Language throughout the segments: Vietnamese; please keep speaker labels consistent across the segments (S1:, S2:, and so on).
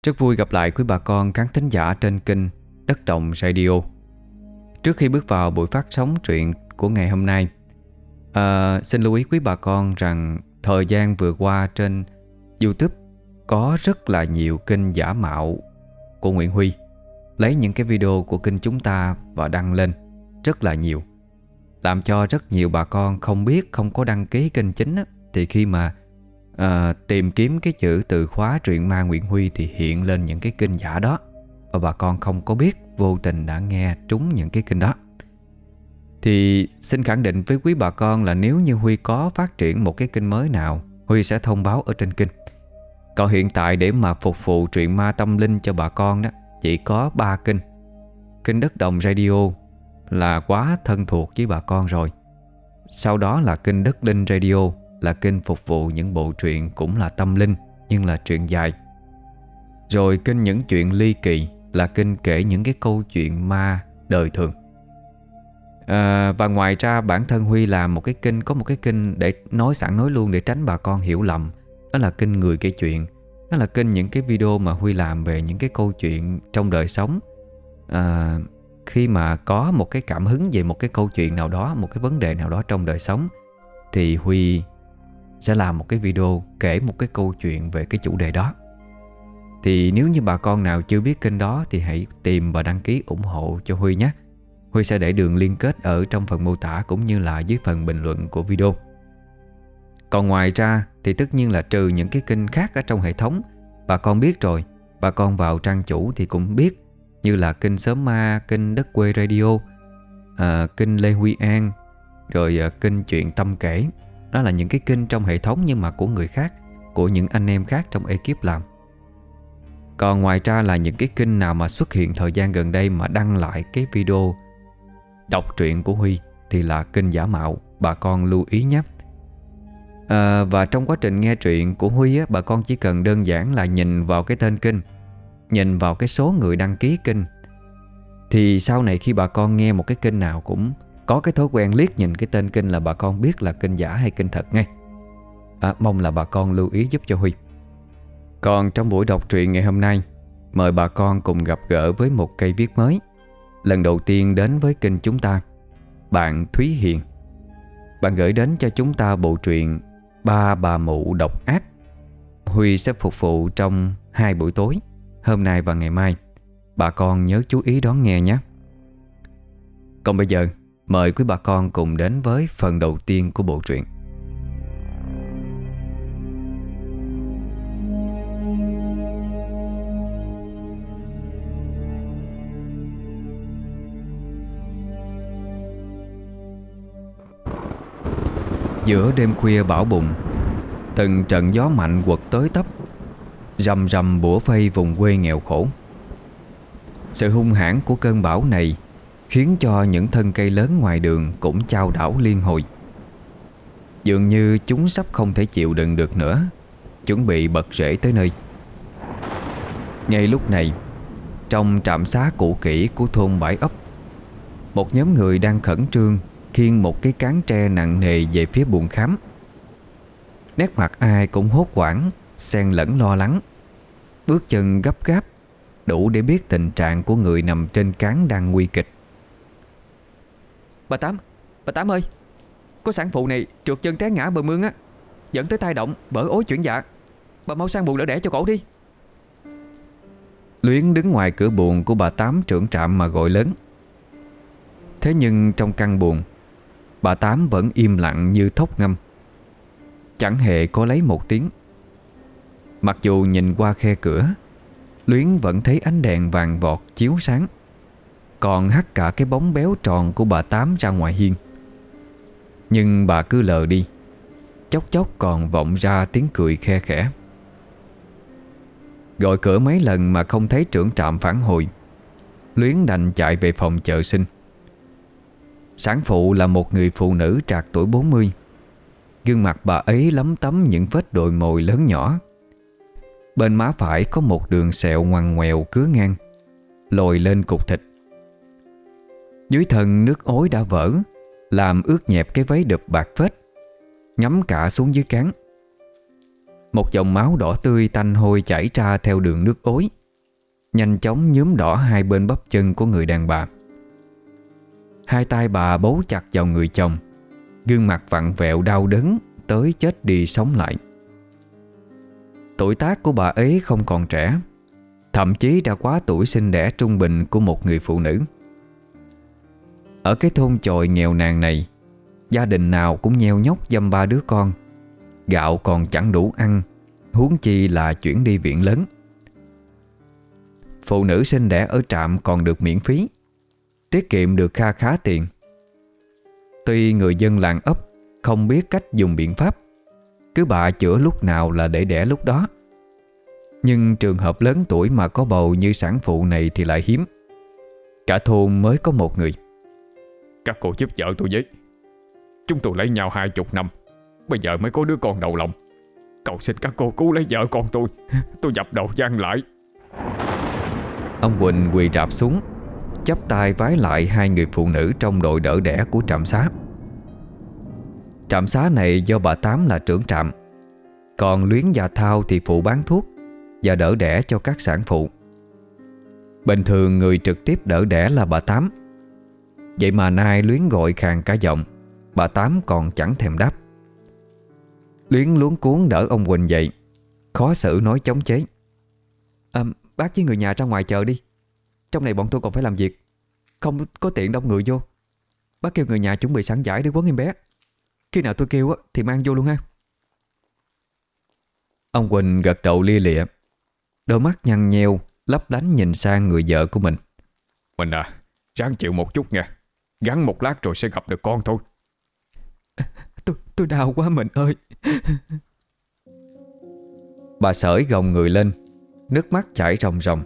S1: Rất vui gặp lại quý bà con khán thính giả trên kênh Đất Đồng Radio. Trước khi bước vào buổi phát sóng truyện của ngày hôm nay, xin lưu ý quý bà con rằng thời gian vừa qua trên YouTube có rất là nhiều kênh giả mạo của Nguyễn Huy lấy những cái video của kênh chúng ta và đăng lên rất là nhiều, làm cho rất nhiều bà con không biết, không có đăng ký kênh chính á, thì khi mà tìm kiếm cái chữ từ khóa truyện ma Nguyễn Huy thì hiện lên những cái kênh giả đó, và bà con không có biết, vô tình đã nghe trúng những cái kênh đó. Thì xin khẳng định với quý bà con là nếu như Huy có phát triển một cái kênh mới nào, Huy sẽ thông báo ở trên kênh. Còn hiện tại để mà phục vụ truyện ma tâm linh cho bà con đó, chỉ có 3 kênh. Kênh Đất Đồng Radio là quá thân thuộc với bà con rồi. Sau đó là kênh Đất Linh Radio, là kênh phục vụ những bộ truyện cũng là tâm linh nhưng là truyện dài. Rồi kênh Những Chuyện Ly Kỳ là kênh kể những cái câu chuyện ma đời thường. Và ngoài ra bản thân Huy làm một cái kênh, có một cái kênh để nói sẵn nói luôn để tránh bà con hiểu lầm, đó là kênh Người Kể Chuyện. Đó là kênh những cái video mà Huy làm về những cái câu chuyện trong đời sống. Khi mà có một cái cảm hứng về một cái câu chuyện nào đó, một cái vấn đề nào đó trong đời sống, thì Huy sẽ làm một cái video kể một cái câu chuyện về cái chủ đề đó. Thì nếu như bà con nào chưa biết kênh đó thì hãy tìm và đăng ký ủng hộ cho Huy nhé. Huy sẽ để đường liên kết ở trong phần mô tả cũng như là dưới phần bình luận của video. Còn ngoài ra thì tất nhiên là trừ những cái kênh khác ở trong hệ thống, bà con biết rồi, bà con vào trang chủ thì cũng biết, như là kênh Sớm Ma, kênh Đất Quê Radio, kênh Lê Huy An, rồi kênh Chuyện Tâm Kể. Đó là những cái kênh trong hệ thống nhưng mà của người khác, của những anh em khác trong ekip làm. Còn ngoài ra là những cái kênh nào mà xuất hiện thời gian gần đây mà đăng lại cái video đọc truyện của Huy thì là kênh giả mạo, bà con lưu ý nhé. Và trong quá trình nghe truyện của Huy á, bà con chỉ cần đơn giản là nhìn vào cái tên kênh, nhìn vào cái số người đăng ký kênh, thì sau này khi bà con nghe một cái kênh nào cũng có cái thói quen liếc nhìn cái tên kênh là bà con biết là kênh giả hay kênh thật ngay. Mong là bà con lưu ý giúp cho Huy. Còn trong buổi đọc truyện ngày hôm nay, mời bà con cùng gặp gỡ với một cây viết mới, lần đầu tiên đến với kênh chúng ta, bạn Thúy Hiền. Bạn gửi đến cho chúng ta bộ truyện Ba Bà Mụ Độc Ác. Huy sẽ phục vụ trong 2 buổi tối, hôm nay và ngày mai. Bà con nhớ chú ý đón nghe nhé. Còn bây giờ, mời quý bà con cùng đến với phần đầu tiên của bộ truyện. Giữa đêm khuya bão bùng, từng trận gió mạnh quật tới tấp, rầm rầm bủa vây vùng quê nghèo khổ. Sự hung hãn của cơn bão này khiến cho những thân cây lớn ngoài đường cũng chao đảo liên hồi. Dường như chúng sắp không thể chịu đựng được nữa, chuẩn bị bật rễ tới nơi. Ngay lúc này, trong trạm xá cũ kỹ của thôn Bãi Ấp, một nhóm người đang khẩn trương khiêng một cái cán tre nặng nề về phía buồng khám. Nét mặt ai cũng hốt hoảng, xen lẫn lo lắng, bước chân gấp gáp, đủ để biết tình trạng của người nằm trên cán đang nguy kịch. Bà Tám ơi, có sản phụ này trượt chân té ngã bờ mương á, dẫn tới tai động, bở ối chuyển dạ. Bà mau sang buồng đỡ đẻ cho cổ đi. Luyến đứng ngoài cửa buồng của bà Tám trưởng trạm mà gọi lớn. Thế nhưng trong căn buồng, bà Tám vẫn im lặng như thóc ngâm, chẳng hề có lấy một tiếng. Mặc dù nhìn qua khe cửa, Luyến vẫn thấy ánh đèn vàng vọt chiếu sáng, còn hắt cả cái bóng béo tròn của bà Tám ra ngoài hiên. Nhưng bà cứ lờ đi, chốc chốc còn vọng ra tiếng cười khe khẽ. Gọi cửa mấy lần mà không thấy trưởng trạm phản hồi, Luyến đành chạy về phòng chợ sinh. Sản phụ là một người phụ nữ trạc tuổi 40. Gương mặt bà ấy lấm tấm những vết đồi mồi lớn nhỏ. Bên má phải có một đường sẹo ngoằn ngoèo cứa ngang, lồi lên cục thịt. Dưới thân nước ối đã vỡ, làm ướt nhẹp cái váy đụp bạc phết, ngấm cả xuống dưới cán. Một dòng máu đỏ tươi tanh hôi chảy ra theo đường nước ối, nhanh chóng nhuốm đỏ hai bên bắp chân của người đàn bà. Hai tay bà bấu chặt vào người chồng, gương mặt vặn vẹo đau đớn tới chết đi sống lại. Tuổi tác của bà ấy không còn trẻ, thậm chí đã quá tuổi sinh đẻ trung bình của một người phụ nữ. Ở cái thôn chòi nghèo nàn này, gia đình nào cũng nheo nhóc dăm ba đứa con, gạo còn chẳng đủ ăn, huống chi là chuyển đi viện lớn. Phụ nữ sinh đẻ ở trạm còn được miễn phí, tiết kiệm được kha khá tiền. Tuy người dân làng ấp không biết cách dùng biện pháp, cứ bạ chữa lúc nào là để đẻ lúc đó, nhưng trường hợp lớn tuổi mà có bầu như sản phụ này thì lại hiếm. Cả thôn mới có một người.
S2: Các cô giúp vợ tôi với. Chúng tôi lấy nhau 20 năm, bây giờ mới có đứa con đầu lòng. Cầu xin các cô cứu lấy vợ con tôi. Tôi dập đầu van lại.
S1: Ông Quỳnh quỳ rạp xuống, chắp tay vái lại hai người phụ nữ trong đội đỡ đẻ của trạm xá. Trạm xá này do bà Tám là trưởng trạm, còn Luyến và Thao thì phụ bán thuốc và đỡ đẻ cho các sản phụ. Bình thường người trực tiếp đỡ đẻ là bà Tám, vậy mà nay Luyến gọi khàn cả giọng, bà Tám còn chẳng thèm đáp. Luyến luống cuống đỡ ông Quỳnh dậy, khó xử nói chống chế. Bác với người nhà ra ngoài chờ đi, trong này bọn tôi còn phải làm việc, không có tiện đông người vô. Bác kêu người nhà chuẩn bị sẵn giải để quấn em bé, khi nào tôi kêu thì mang vô luôn ha. Ông Quỳnh gật đầu lia lịa, đôi mắt nhăn nheo lấp lánh nhìn sang người vợ của mình.
S2: Mình ráng chịu một chút nha, gắn một lát rồi sẽ gặp được con thôi.
S1: Tôi đau quá mình ơi. Bà Sởi gồng người lên, nước mắt chảy ròng ròng.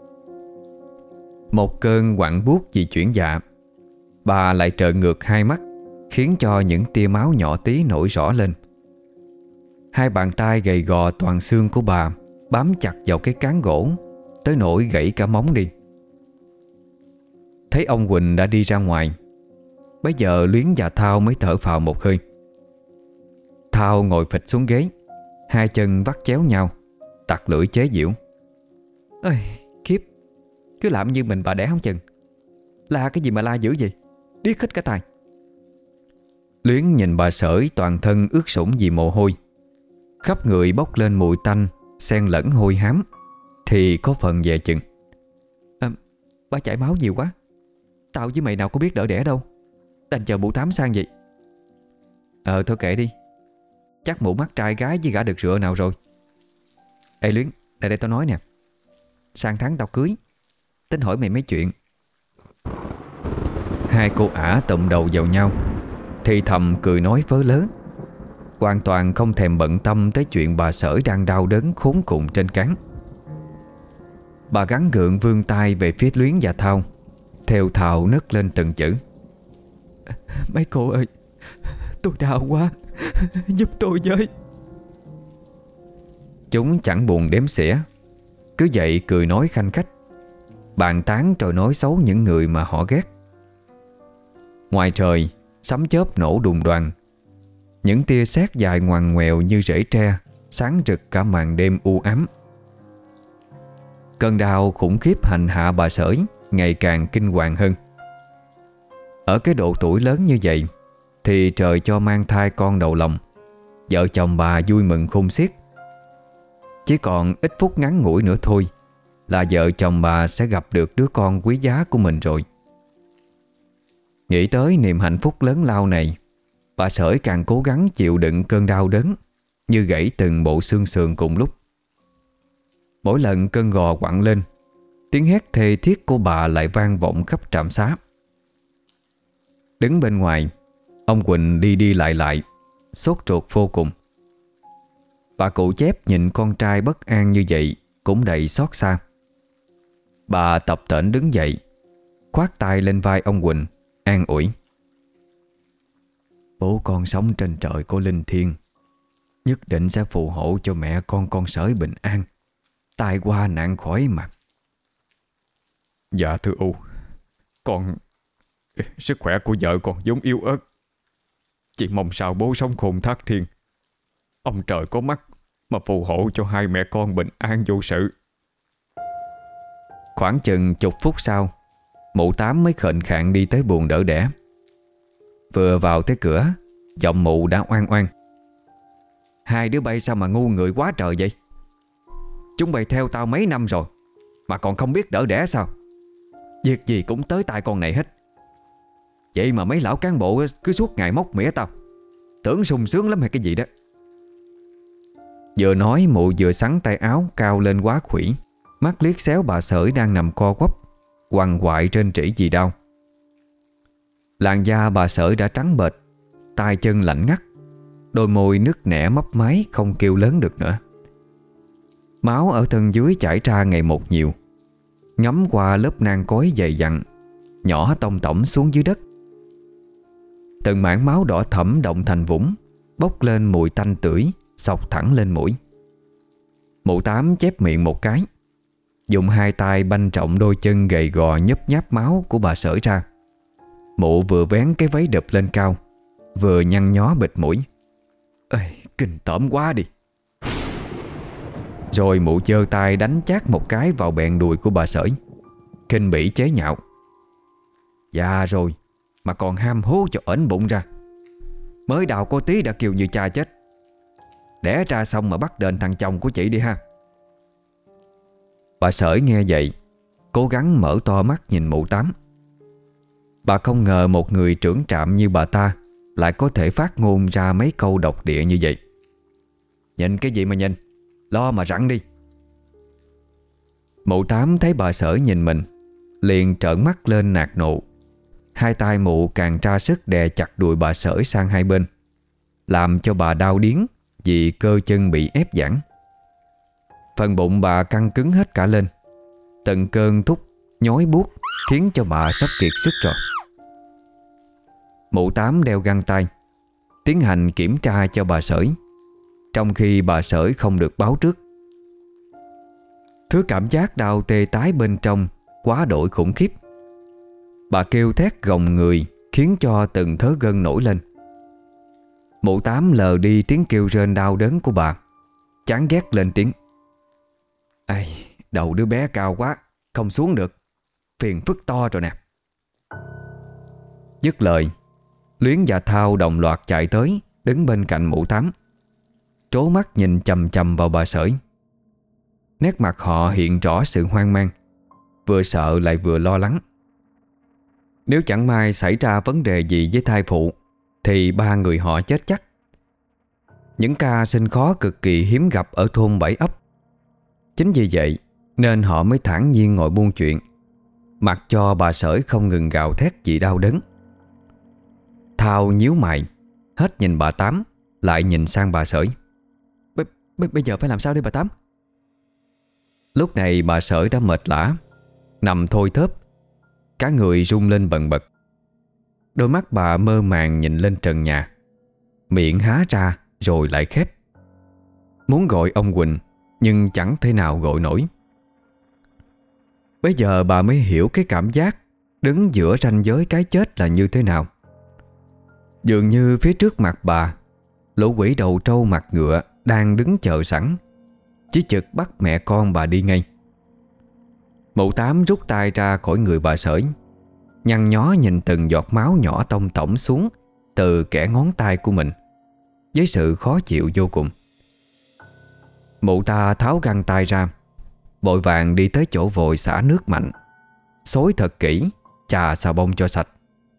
S1: Một cơn quặn buốt vì chuyển dạ, bà lại trợn ngược hai mắt, khiến cho những tia máu nhỏ tí nổi rõ lên. Hai bàn tay gầy gò toàn xương của bà bám chặt vào cái cán gỗ, tới nỗi gãy cả móng đi. Thấy ông Quỳnh đã đi ra ngoài, bấy giờ Luyến và Thao mới thở phào một hơi. Thao ngồi phịch xuống ghế, hai chân vắt chéo nhau, tặc lưỡi chế giễu. Ơi, khiếp, cứ làm như mình bà đẻ không chừng. La cái gì mà la dữ vậy, điếc hết cả tai. Luyến nhìn bà Sởi toàn thân ướt sũng vì mồ hôi, khắp người bốc lên mùi tanh xen lẫn hôi hám, thì có phần về chừng. Bà chảy máu nhiều quá, tao với mày nào có biết đỡ đẻ đâu, đành chờ mụ Tám sang vậy. Thôi kệ đi, chắc mụ mắt trai gái với gã được rửa nào rồi. Ê Luyến, lại đây tao nói nè, sang tháng tao cưới, tính hỏi mày mấy chuyện. Hai cô ả tụm đầu vào nhau, thì thầm cười nói vớ lớn, hoàn toàn không thèm bận tâm tới chuyện bà Sởi đang đau đớn khốn cùng trên cán. Bà gắng gượng vươn tay về phía Luyến và Thao, theo thào nấc lên từng chữ. Mấy cô ơi, tôi đau quá, giúp tôi với. Chúng chẳng buồn đếm xỉa, cứ vậy cười nói khanh khách, bàn tán rồi nói xấu những người mà họ ghét. Ngoài trời, sấm chớp nổ đùng đoàng, những tia sét dài ngoằn ngoèo như rễ tre sáng rực cả màn đêm u ám. Cơn đau khủng khiếp hành hạ bà Sởi ngày càng kinh hoàng hơn. Ở cái độ tuổi lớn như vậy thì trời cho mang thai con đầu lòng, vợ chồng bà vui mừng khôn xiết. Chỉ còn ít phút ngắn ngủi nữa thôi là vợ chồng bà sẽ gặp được đứa con quý giá của mình rồi. Nghĩ tới niềm hạnh phúc lớn lao này, bà Sởi càng cố gắng chịu đựng cơn đau đớn như gãy từng bộ xương sườn cùng lúc. Mỗi lần cơn gò quặn lên, tiếng hét thê thiết của bà lại vang vọng khắp trạm xá. Đứng bên ngoài, ông Quỳnh đi đi lại, sốt ruột vô cùng. Bà cụ Chép nhìn con trai bất an như vậy cũng đầy xót xa. Bà tập tễnh đứng dậy, khoác tay lên vai ông Quỳnh, an ủi. Bố con sống trên trời có linh thiêng, nhất định sẽ phù hộ cho mẹ con Sởi bình an, tai qua nạn khỏi mà.
S2: Dạ thưa U, con... sức khỏe của vợ còn vốn yếu ớt, chỉ mong sao bố sống khôn thác thiên. Ông trời có mắt, mà phù hộ cho hai mẹ con bình an vô sự.
S1: Khoảng chừng chục phút sau, mụ Tám mới khệnh khạng đi tới buồng đỡ đẻ. Vừa vào tới cửa, giọng mụ đã oan oan: "Hai đứa bay sao mà ngu người quá trời vậy? Chúng bay theo tao mấy năm rồi mà còn không biết đỡ đẻ sao? Việc gì cũng tới tai con này hết. Vậy mà mấy lão cán bộ cứ suốt ngày móc mỉa tao, tưởng sung sướng lắm hay cái gì đó." Vừa nói mụ vừa xắn tay áo cao lên quá khuỷu, mắt liếc xéo bà Sởi đang nằm co quắp quằn quại trên trĩ vì đau. Làn da bà Sởi đã trắng bệch, tay chân lạnh ngắt, đôi môi nứt nẻ mấp máy không kêu lớn được nữa. Máu ở thân dưới chảy ra ngày một nhiều, ngấm qua lớp nang cối dày dặn, nhỏ tông tổng xuống dưới đất. Từng mảng máu đỏ thẫm động thành vũng, bốc lên mùi tanh tưởi xộc thẳng lên mũi. Mụ Tám chép miệng một cái, dùng hai tay banh trọng đôi chân gầy gò nhấp nháp máu của bà Sởi ra. Mụ vừa vén cái váy đập lên cao, vừa nhăn nhó bịt mũi: "Ê, kinh tởm quá đi." Rồi mụ giơ tay đánh chát một cái vào bẹn đùi của bà Sởi, khinh bỉ chế nhạo: "Già rồi mà còn ham hố cho ẩn bụng ra. Mới đào có tí đã kêu như cha chết. Đẻ ra xong mà bắt đền thằng chồng của chị đi ha." Bà Sởi nghe vậy, cố gắng mở to mắt nhìn mụ Tám. Bà không ngờ một người trưởng trạm như bà ta lại có thể phát ngôn ra mấy câu độc địa như vậy. "Nhìn cái gì mà nhìn, lo mà rặn đi." Mụ Tám thấy bà Sởi nhìn mình, liền trợn mắt lên nạt nộ. Hai tay mụ càng tra sức đè chặt đùi bà Sởi sang hai bên, làm cho bà đau điếng vì cơ chân bị ép giãn. Phần bụng bà căng cứng hết cả lên, từng cơn thúc nhói buốt khiến cho bà sắp kiệt sức rồi. Mụ Tám đeo găng tay, tiến hành kiểm tra cho bà Sởi, trong khi bà Sởi không được báo trước. Thứ cảm giác đau tê tái bên trong quá đổi khủng khiếp. Bà kêu thét gồng người khiến cho từng thớ gân nổi lên. Mụ Tám lờ đi tiếng kêu rên đau đớn của bà, chán ghét lên tiếng: "Ây, đầu đứa bé cao quá, không xuống được, phiền phức to rồi nè." Dứt lời, Luyến và Thao đồng loạt chạy tới, đứng bên cạnh mụ Tám, trố mắt nhìn chằm chằm vào bà Sởi. Nét mặt họ hiện rõ sự hoang mang, vừa sợ lại vừa lo lắng. Nếu chẳng may xảy ra vấn đề gì với thai phụ thì ba người họ chết chắc. Những ca sinh khó cực kỳ hiếm gặp ở thôn Bảy Ấp. Chính vì vậy nên họ mới thản nhiên ngồi buôn chuyện, mặc cho bà Sởi không ngừng gào thét vì đau đớn. Thao nhíu mày, hết nhìn bà Tám lại nhìn sang bà Sởi: Bây giờ phải làm sao đây bà Tám?" Lúc này bà Sởi đã mệt lả, nằm thôi thớp, cả người rung lên bần bật. Đôi mắt bà mơ màng nhìn lên trần nhà, miệng há ra rồi lại khép. Muốn gọi ông Quỳnh nhưng chẳng thể nào gọi nổi. Bây giờ bà mới hiểu cái cảm giác đứng giữa ranh giới cái chết là như thế nào. Dường như phía trước mặt bà, lũ quỷ đầu trâu mặt ngựa đang đứng chờ sẵn, chỉ chực bắt mẹ con bà đi ngay. Mụ Tám rút tay ra khỏi người bà Sởi, nhăn nhó nhìn từng giọt máu nhỏ tông tổng xuống từ kẽ ngón tay của mình, với sự khó chịu vô cùng. Mụ ta tháo găng tay ra, vội vàng đi tới chỗ vòi xả nước mạnh, xối thật kỹ, chà xà bông cho sạch.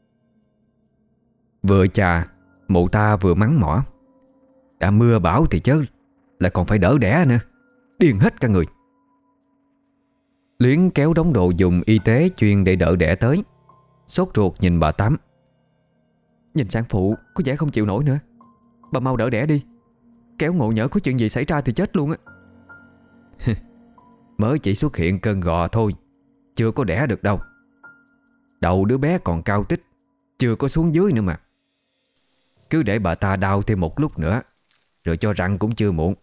S1: Vừa chà, mụ ta vừa mắng mỏ: "Đã mưa bão thì chớ, lại còn phải đỡ đẻ nữa, điên hết cả người." Luyến kéo đống đồ dùng y tế chuyên để đỡ đẻ tới, sốt ruột nhìn bà Tám: "Nhìn sản phụ có vẻ không chịu nổi nữa, bà mau đỡ đẻ đi, kéo ngộ nhỡ có chuyện gì xảy ra thì chết luôn á." "Mới chỉ xuất hiện cơn gò thôi, chưa có đẻ được đâu. Đầu đứa bé còn cao tích, chưa có xuống dưới nữa mà. Cứ để bà ta đau thêm một lúc nữa, rồi cho răng cũng chưa muộn."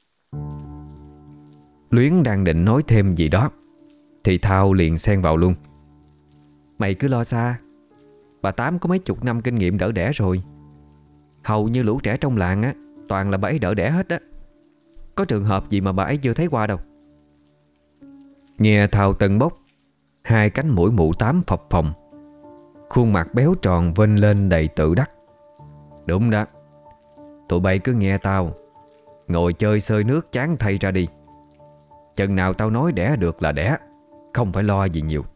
S1: Luyến đang định nói thêm gì đó thì Thao liền xen vào luôn: "Mày cứ lo xa, bà Tám có mấy chục năm kinh nghiệm đỡ đẻ rồi. Hầu như lũ trẻ trong làng á toàn là bà ấy đỡ đẻ hết á." Có trường hợp gì mà bà ấy chưa thấy qua đâu. Nghe Thao tâng bốc, hai cánh mũi mụ tám phập phồng, khuôn mặt béo tròn vênh lên đầy tự đắc. Đúng đó, tụi bay cứ nghe tao, ngồi chơi xơi nước chán thay ra đi. Chừng nào tao nói đẻ được là đẻ, không phải lo gì nhiều.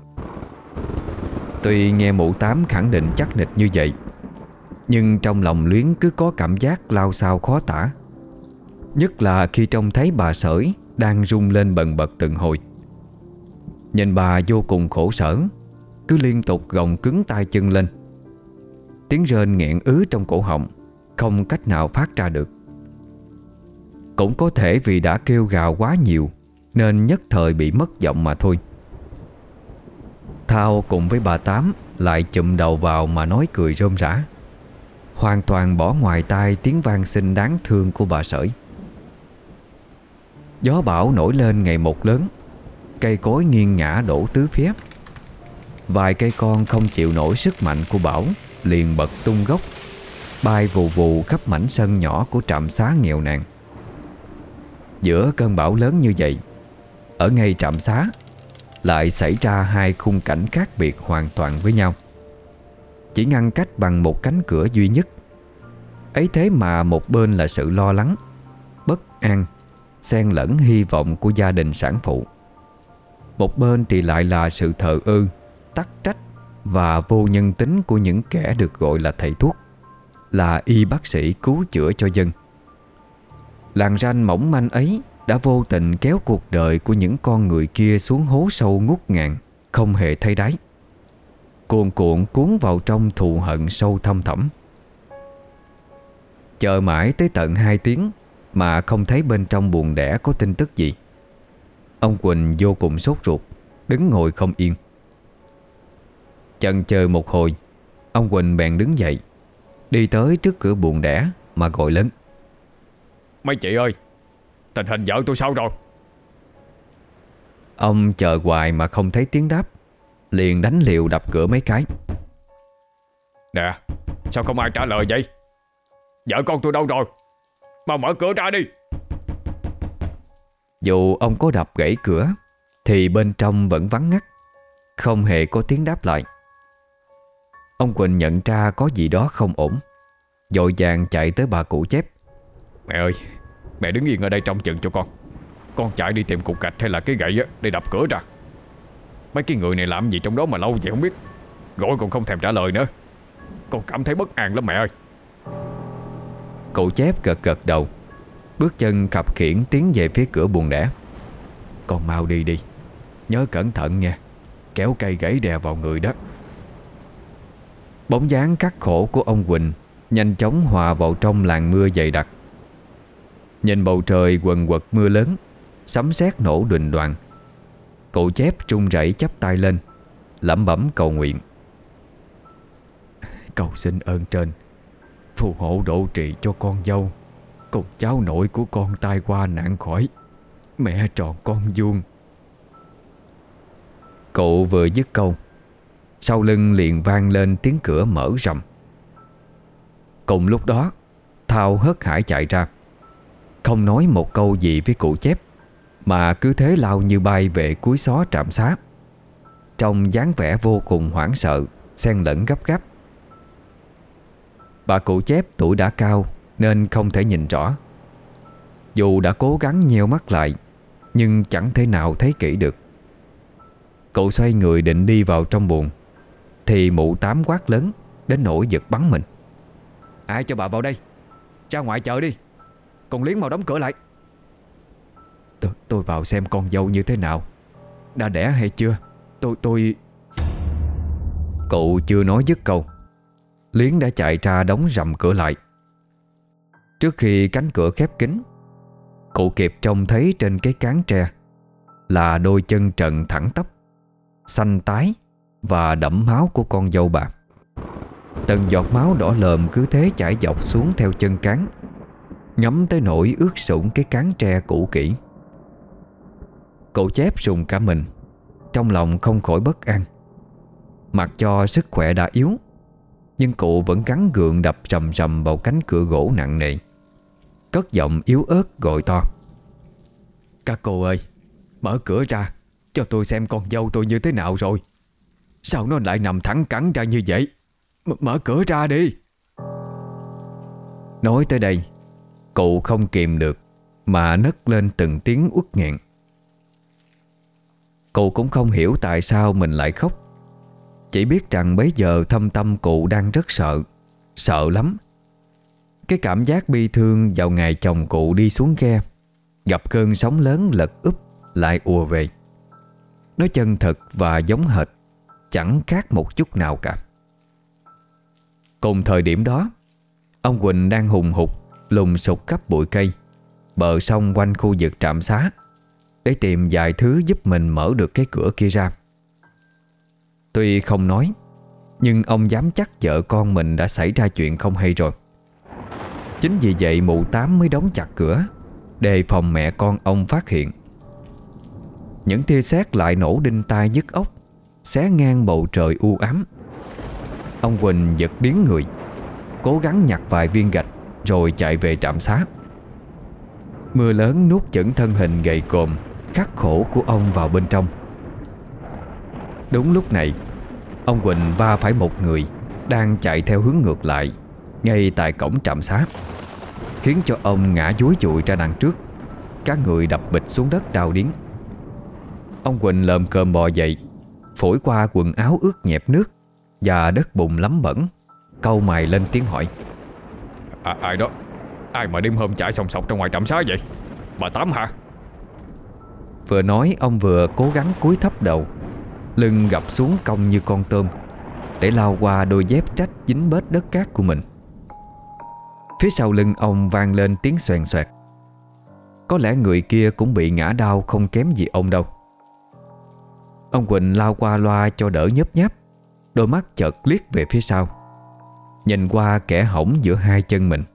S1: Tuy nghe mụ tám khẳng định chắc nịch như vậy, nhưng trong lòng Luyến cứ có cảm giác lao xao khó tả. Nhất là khi trông thấy bà Sởi đang rung lên bần bật từng hồi. Nhìn bà vô cùng khổ sở, cứ liên tục gồng cứng tay chân lên. Tiếng rên nghẹn ứ trong cổ họng, không cách nào phát ra được. Cũng có thể vì đã kêu gào quá nhiều nên nhất thời bị mất giọng mà thôi. Thao cùng với bà Tám lại chụm đầu vào mà nói cười rôm rã, hoàn toàn bỏ ngoài tai tiếng van xin đáng thương của bà Sởi. Gió bão nổi lên ngày một lớn, cây cối nghiêng ngã đổ tứ phía. Vài cây con không chịu nổi sức mạnh của bão liền bật tung gốc, bay vù vù khắp mảnh sân nhỏ của trạm xá nghèo nàn. Giữa cơn bão lớn như vậy, ở ngay trạm xá lại xảy ra hai khung cảnh khác biệt hoàn toàn với nhau, chỉ ngăn cách bằng một cánh cửa duy nhất. Ấy thế mà một bên là sự lo lắng, bất an, xen lẫn hy vọng của gia đình sản phụ, một bên thì lại là sự thờ ơ, tắc trách và vô nhân tính của những kẻ được gọi là thầy thuốc, là y bác sĩ cứu chữa cho dân. Làn ranh mỏng manh ấy đã vô tình kéo cuộc đời của những con người kia xuống hố sâu ngút ngàn, không hề thấy đáy, cuồn cuộn cuốn vào trong thù hận sâu thâm thẳm. Chờ mãi tới tận 2 tiếng mà không thấy bên trong buồng đẻ có tin tức gì. Ông Quỳnh vô cùng sốt ruột, đứng ngồi không yên. Chần chờ một hồi, ông Quỳnh bèn đứng dậy, đi tới trước cửa buồng đẻ mà gọi lớn:
S2: Mấy chị ơi, tình hình vợ tôi sao rồi?
S1: Ông chờ hoài mà không thấy tiếng đáp, liền đánh liều đập cửa mấy cái.
S2: Nè, sao không ai trả lời vậy? Vợ con tôi đâu rồi? Mau mở cửa ra đi.
S1: Dù ông có đập gãy cửa thì bên trong vẫn vắng ngắt, không hề có tiếng đáp lại. Ông Quỳnh nhận ra có gì đó không ổn, vội vàng chạy tới bà cụ Chép.
S2: Mẹ ơi, mẹ đứng yên ở đây trông chừng cho con chạy đi tìm cục gạch hay là cái gậy để đập cửa ra. Mấy cái người này làm gì trong đó mà lâu vậy không biết, gọi còn không thèm trả lời nữa. Con cảm thấy bất an lắm mẹ ơi.
S1: Cụ Chép gật gật đầu, bước chân khập khiễng tiến về phía cửa buồng đẻ. Con mau đi đi, nhớ cẩn thận nha, kéo cây gãy đè vào người đó. Bóng dáng khắc khổ của ông Quỳnh nhanh chóng hòa vào trong làn mưa dày đặc. Nhìn bầu trời quần quật mưa lớn, sấm sét nổ đùng đoàng, cụ Chép run rẩy chắp tay lên, lẩm bẩm cầu nguyện: Cầu xin ơn trên phù hộ độ trì cho con dâu cùng cháu nội của con tai qua nạn khỏi, mẹ tròn con vuông. Cụ vừa dứt câu, sau lưng liền vang lên tiếng cửa mở rầm. Cùng lúc đó, Thao hớt hải chạy ra, không nói một câu gì với cụ Chép, mà cứ thế lao như bay về cuối xó trạm xá, trông dáng vẻ vô cùng hoảng sợ, xen lẫn gấp gáp. Bà cụ Chép tuổi đã cao nên không thể nhìn rõ. Dù đã cố gắng nheo mắt lại, nhưng chẳng thể nào thấy kỹ được. Cụ xoay người định đi vào trong buồng, thì mụ Tám quát lớn đến nỗi giật bắn mình: Ai cho bà vào đây? Ra ngoài chờ đi, còn Liến mau đóng cửa lại. Tôi vào xem con dâu như thế nào, đã đẻ hay chưa. Tôi Cụ chưa nói dứt câu, Liến đã chạy ra đóng rầm cửa lại. Trước khi cánh cửa khép kín, cụ kịp trông thấy trên cái cán tre là đôi chân trần thẳng tắp, xanh tái và đẫm máu của con dâu bà. Từng giọt máu đỏ lờm cứ thế chảy dọc xuống theo chân cán, ngấm tới nỗi ướt sũng cái cán tre cũ kỹ. Cụ Chép rùng cả mình, trong lòng không khỏi bất an. Mặc cho sức khỏe đã yếu, nhưng cụ vẫn gắng gượng đập rầm rầm vào cánh cửa gỗ nặng nề. cất giọng yếu ớt gọi to: "Các cô ơi, mở cửa ra cho tôi xem con dâu tôi như thế nào rồi. Sao nó lại nằm thẳng cẳng ra như vậy? Mở cửa ra đi." Nói tới đây, cụ không kìm được mà nấc lên từng tiếng uất nghẹn. Cụ cũng không hiểu tại sao mình lại khóc. Chỉ biết rằng bấy giờ thâm tâm cụ đang rất sợ, sợ lắm. Cái cảm giác bi thương vào ngày chồng cụ đi xuống ghe, gặp cơn sóng lớn lật úp lại ùa về. Nó chân thật và giống hệt, chẳng khác một chút nào cả. Cùng thời điểm đó, ông Quỳnh đang hùng hục lùng sục khắp bụi cây bờ sông quanh khu vực trạm xá để tìm vài thứ giúp mình mở được cái cửa kia ra. Tuy không nói, nhưng ông dám chắc vợ con mình đã xảy ra chuyện không hay rồi. Chính vì vậy mụ Tám mới đóng chặt cửa, đề phòng mẹ con ông phát hiện. Những tia sét lại nổ đinh tai nhức óc, xé ngang bầu trời u ám. Ông Quỳnh giật điếng người, cố gắng nhặt vài viên gạch rồi chạy về trạm xá. Mưa lớn nuốt chửng thân hình gầy còm khắc khổ của ông vào bên trong. Đúng lúc này, ông Quỳnh va phải một người đang chạy theo hướng ngược lại ngay tại cổng trạm xá, khiến cho ông ngã dúi dụi ra đằng trước. Các người đập bịch xuống đất đau điếng. Ông Quỳnh lồm cồm bò dậy, phủi qua quần áo ướt nhẹp nước và đất bùn lắm bẩn, cau mày lên tiếng hỏi:
S2: Ai đó? Ai mà đêm hôm chạy sòng sọc ra ngoài trạm xá vậy? Bà Tám hả?
S1: Vừa nói ông vừa cố gắng cúi thấp đầu, lưng gập xuống cong như con tôm để lao qua đôi dép trách dính bết đất cát của mình. Phía sau lưng ông vang lên tiếng xoèn xoẹt. Có lẽ người kia cũng bị ngã đau không kém gì ông đâu. Ông Quỳnh lao qua loa cho đỡ nhớp nháp, đôi mắt chợt liếc về phía sau, nhìn qua kẻ hõng giữa hai chân mình.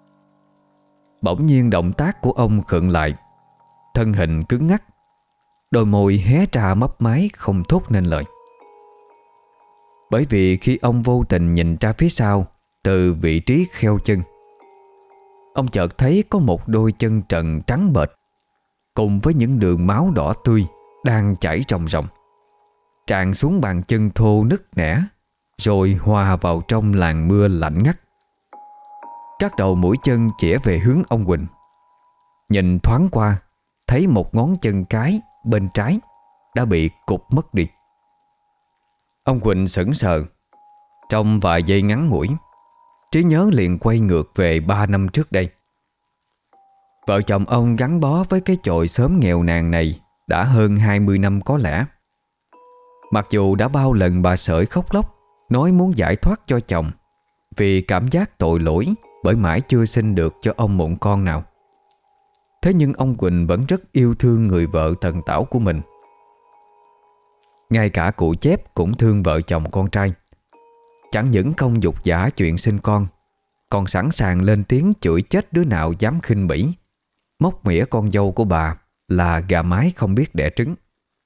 S1: Bỗng nhiên động tác của ông khựng lại, thân hình cứng ngắc, đôi môi hé ra mấp máy không thốt nên lời. Bởi vì khi ông vô tình nhìn ra phía sau từ vị trí kheo chân, ông chợt thấy có một đôi chân trần trắng bệch cùng với những đường máu đỏ tươi đang chảy ròng ròng, tràn xuống bàn chân thô nứt nẻ rồi hòa vào trong làn mưa lạnh ngắt. Các đầu mũi chân chĩa về hướng ông Quỳnh. Nhìn thoáng qua, thấy một ngón chân cái bên trái đã bị cụt mất đi. Ông Quỳnh sững sờ. Trong vài giây ngắn ngủi, trí nhớ liền quay ngược về 3 năm trước đây. Vợ chồng ông gắn bó với cái chòi xóm nghèo nàn này đã hơn 20 năm có lẽ. Mặc dù đã bao lần bà Sởi khóc lóc nói muốn giải thoát cho chồng vì cảm giác tội lỗi bởi mãi chưa sinh được cho ông mụn con nào. Thế nhưng ông Quỳnh vẫn rất yêu thương người vợ tần tảo của mình. Ngay cả cụ Chép cũng thương vợ chồng con trai. Chẳng những không dục dã chuyện sinh con, còn sẵn sàng lên tiếng chửi chết đứa nào dám khinh bỉ, móc mỉa con dâu của bà là gà mái không biết đẻ trứng.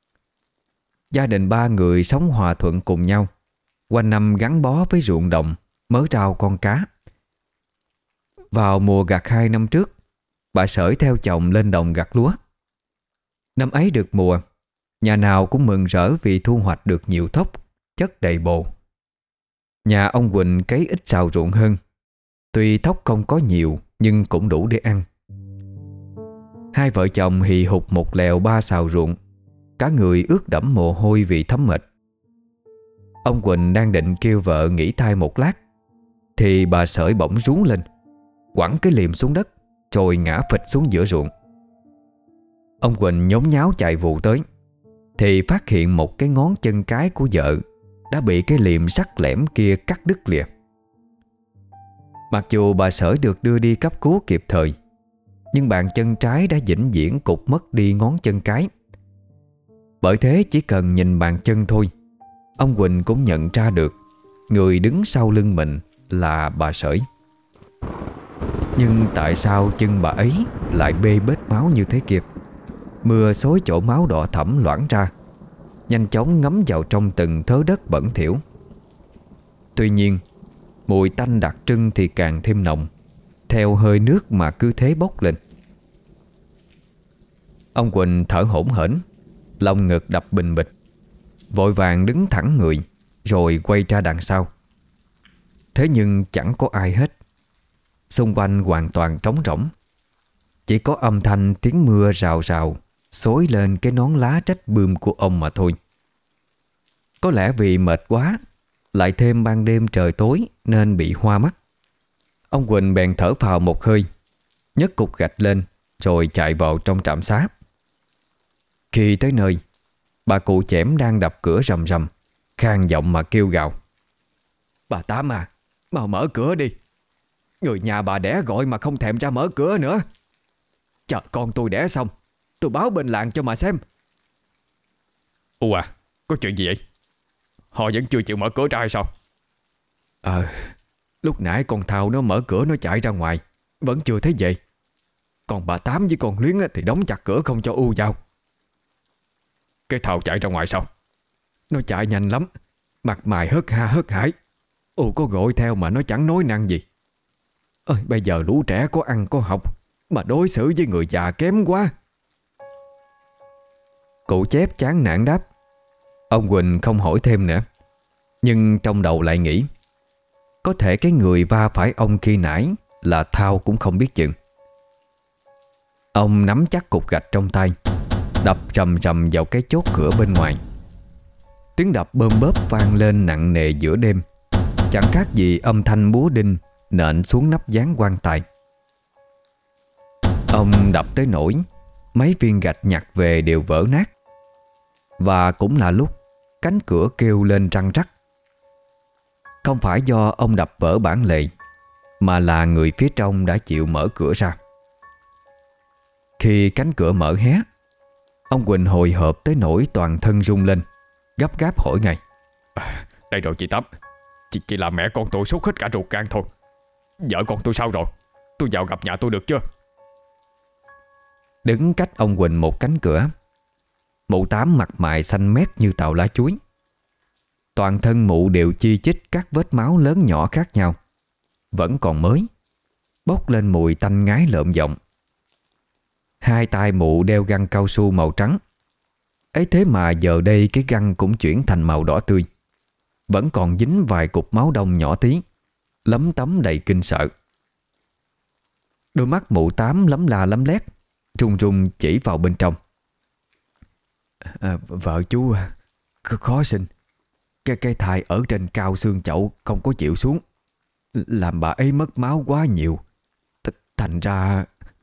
S1: Gia đình ba người sống hòa thuận cùng nhau, quanh năm gắn bó với ruộng đồng, mớ rau con cá. Vào mùa gặt 2 năm trước, bà Sởi theo chồng lên đồng gặt lúa. Năm ấy được mùa, nhà nào cũng mừng rỡ vì thu hoạch được nhiều thóc, chất đầy bồ. Nhà ông Quỳnh cấy ít xào ruộng hơn. Tuy thóc không có nhiều nhưng cũng đủ để ăn. Hai vợ chồng hì hục một lèo 3 xào ruộng, cả người ướt đẫm mồ hôi vì thấm mệt. Ông Quỳnh đang định kêu vợ nghỉ thai một lát thì bà Sởi bỗng rú lên, quẳng cái liềm xuống đất rồi ngã phịch xuống giữa ruộng. Ông Quỳnh nhốn nháo chạy vù tới thì phát hiện một cái ngón chân cái của vợ đã bị cái liềm sắc lẻm kia cắt đứt lìa. Mặc dù bà Sởi được đưa đi cấp cứu kịp thời, nhưng bàn chân trái đã vĩnh viễn cụt mất đi ngón chân cái. Bởi thế chỉ cần nhìn bàn chân thôi, ông Quỳnh cũng nhận ra được người đứng sau lưng mình là bà Sởi. Nhưng tại sao chân bà ấy lại bê bết máu như thế kia? Mưa xối chỗ máu đỏ thẫm loãng ra, nhanh chóng ngấm vào trong từng thớ đất bẩn thỉu. Tuy nhiên, mùi tanh đặc trưng thì càng thêm nồng, theo hơi nước mà cứ thế bốc lên. Ông Quỳnh thở hổn hển, lồng ngực đập bình bịch, vội vàng đứng thẳng người rồi quay ra đằng sau. Thế nhưng chẳng có ai hết. Xung quanh hoàn toàn trống rỗng. Chỉ có âm thanh tiếng mưa rào rào xối lên cái nón lá trách bươm của ông mà thôi. Có lẽ vì mệt quá, lại thêm ban đêm trời tối nên bị hoa mắt. Ông Quỳnh bèn thở phào một hơi, nhấc cục gạch lên rồi chạy vào trong trạm xá. Khi tới nơi, bà cụ chẻm đang đập cửa rầm rầm, khàn giọng mà kêu gào: "Bà Tám à, mau mở cửa đi. Người nhà bà đẻ gọi mà không thèm ra mở cửa nữa. Chờ con tôi đẻ xong, tôi báo bên làng cho mà xem."
S2: "Ủa à, có chuyện gì vậy? Họ vẫn chưa chịu mở cửa ra hay sao?"
S1: Lúc nãy con Thao nó mở cửa nó chạy ra ngoài, vẫn chưa thấy vậy. Còn bà Tám với con Luyến thì đóng chặt cửa không cho U vào.
S2: Cái Thao chạy ra ngoài sao?
S1: Nó chạy nhanh lắm, mặt mày hớt ha hớt hải. U có gọi theo mà nó chẳng nói năng gì. Bây giờ lũ trẻ có ăn có học mà đối xử với người già kém quá. Cụ chép chán nản đáp. Ông Quỳnh không hỏi thêm nữa, nhưng trong đầu lại nghĩ có thể cái người va phải ông khi nãy là Thao cũng không biết chừng. Ông nắm chắc cục gạch trong tay, đập rầm rầm vào cái chốt cửa bên ngoài. Tiếng đập bơm bớp vang lên nặng nề giữa đêm, chẳng khác gì âm thanh búa đinh nện xuống nắp gián quan tài. Ông đập tới nỗi mấy viên gạch nhặt về đều vỡ nát. Và cũng là lúc cánh cửa kêu lên răng rắc. Không phải do ông đập vỡ bản lề, mà là người phía trong đã chịu mở cửa ra. Khi cánh cửa mở hé, ông Quỳnh hồi hộp tới nỗi toàn thân rung lên, gấp gáp hỏi ngay:
S2: "Đây rồi chị Tám, chị làm mẹ con tôi sốt hết cả ruột gan thôi. Vợ con tôi sao rồi? Tôi vào gặp nhà tôi được chưa?"
S1: Đứng cách ông Quỳnh một cánh cửa, mụ Tám mặt mày xanh mét như tàu lá chuối. Toàn thân mụ đều chi chít các vết máu lớn nhỏ khác nhau, vẫn còn mới, bốc lên mùi tanh ngái lợm giọng. Hai tay mụ đeo găng cao su màu trắng. Ấy thế mà giờ đây cái găng cũng chuyển thành màu đỏ tươi, vẫn còn dính vài cục máu đông nhỏ tí, lấm tấm đầy kinh sợ. Đôi mắt mụ Tám lấm la lấm lét, run run chỉ vào bên trong. Vợ chú khó sinh. Cái thai ở trên cao xương chậu không có chịu xuống, làm bà ấy mất máu quá nhiều. Thành ra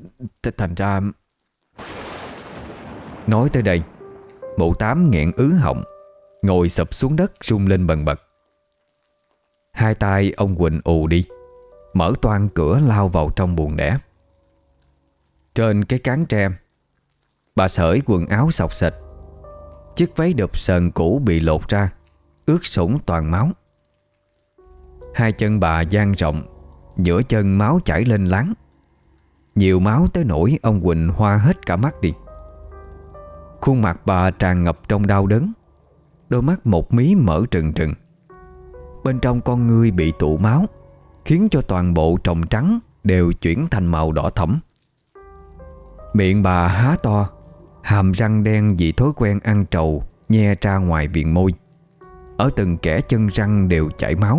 S1: Nói tới đây, mụ Tám nghẹn ứ họng, ngồi sụp xuống đất run lên bần bật. Hai tay ông Quỳnh ù đi, mở toang cửa lao vào trong buồng đẻ. Trên cái cán tre, bà xởi quần áo xộc xệch, chiếc váy đụp sờn cũ bị lột ra, ướt sũng toàn máu. Hai chân bà dang rộng, giữa chân máu chảy lên láng, nhiều máu tới nỗi ông Quỳnh hoa hết cả mắt đi. Khuôn mặt bà tràn ngập trong đau đớn, đôi mắt một mí mở trừng trừng. Bên trong con ngươi bị tụ máu, khiến cho toàn bộ tròng trắng đều chuyển thành màu đỏ thẫm. Miệng bà há to, hàm răng đen vì thói quen ăn trầu nhe ra ngoài viền môi. Ở từng kẽ chân răng đều chảy máu.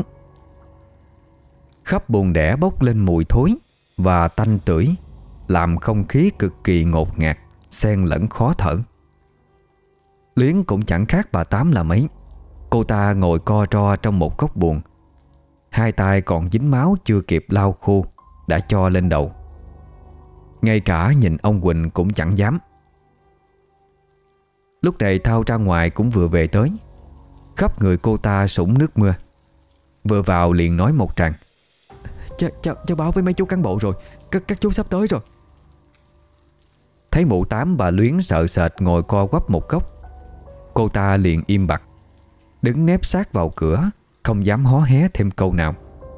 S1: Khắp buồng đẻ bốc lên mùi thối và tanh tưởi, làm không khí cực kỳ ngột ngạt, xen lẫn khó thở. Luyến cũng chẳng khác bà Tám là mấy. Cô ta ngồi co ro trong một góc buồng, hai tay còn dính máu chưa kịp lau khô đã cho lên đầu. Ngay cả nhìn ông Quỳnh cũng chẳng dám. Lúc này Thao ra ngoài cũng vừa về tới. Khắp người cô ta sũng nước mưa. Vừa vào liền nói một tràng: Cháu báo với mấy chú cán bộ rồi, các chú sắp tới rồi. Thấy mụ Tám bà Luyến sợ sệt ngồi co quắp một góc, cô ta liền im bặt, đứng nép sát vào cửa, không dám hó hé thêm câu nào.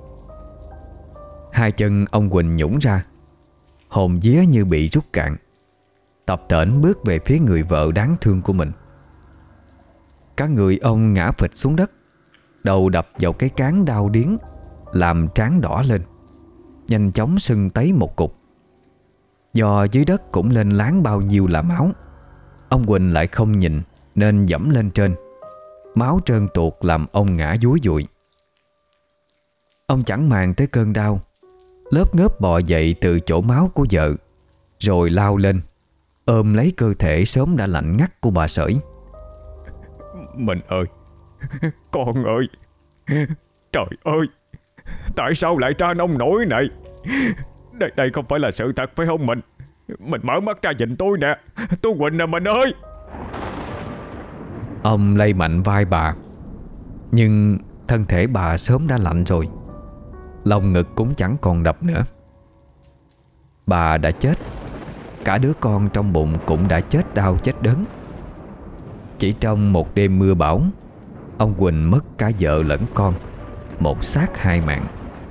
S1: Hai chân ông Quỳnh nhũn ra, hồn vía như bị rút cạn, tập tễnh bước về phía người vợ đáng thương của mình. Cả người ông ngã phịch xuống đất, đầu đập vào cái cán đau điếng, làm trán đỏ lên. nhanh chóng sưng tấy một cục. Do dưới đất cũng lên láng bao nhiêu là máu, ông Quỳnh lại không nhìn nên dẫm lên trên. Máu trơn tuột làm ông ngã dúi dụi. Ông chẳng màng tới cơn đau, lớp ngớp bò dậy từ chỗ máu của vợ, rồi lao lên ôm lấy cơ thể sớm đã lạnh ngắt của bà Sởi.
S2: Mình ơi, con ơi, trời ơi, tại sao lại ra nông nổi này? Đây không phải là sự thật phải không mình? Mình mở mắt ra nhìn tôi nè, tôi Quỳnh nè mình ơi.
S1: Ông lay mạnh vai bà, nhưng thân thể bà sớm đã lạnh rồi, lòng ngực cũng chẳng còn đập nữa. Bà đã chết, cả đứa con trong bụng cũng đã chết đau chết đớn. Chỉ trong một đêm mưa bão, ông Quỳnh mất cả vợ lẫn con, một xác hai mạng.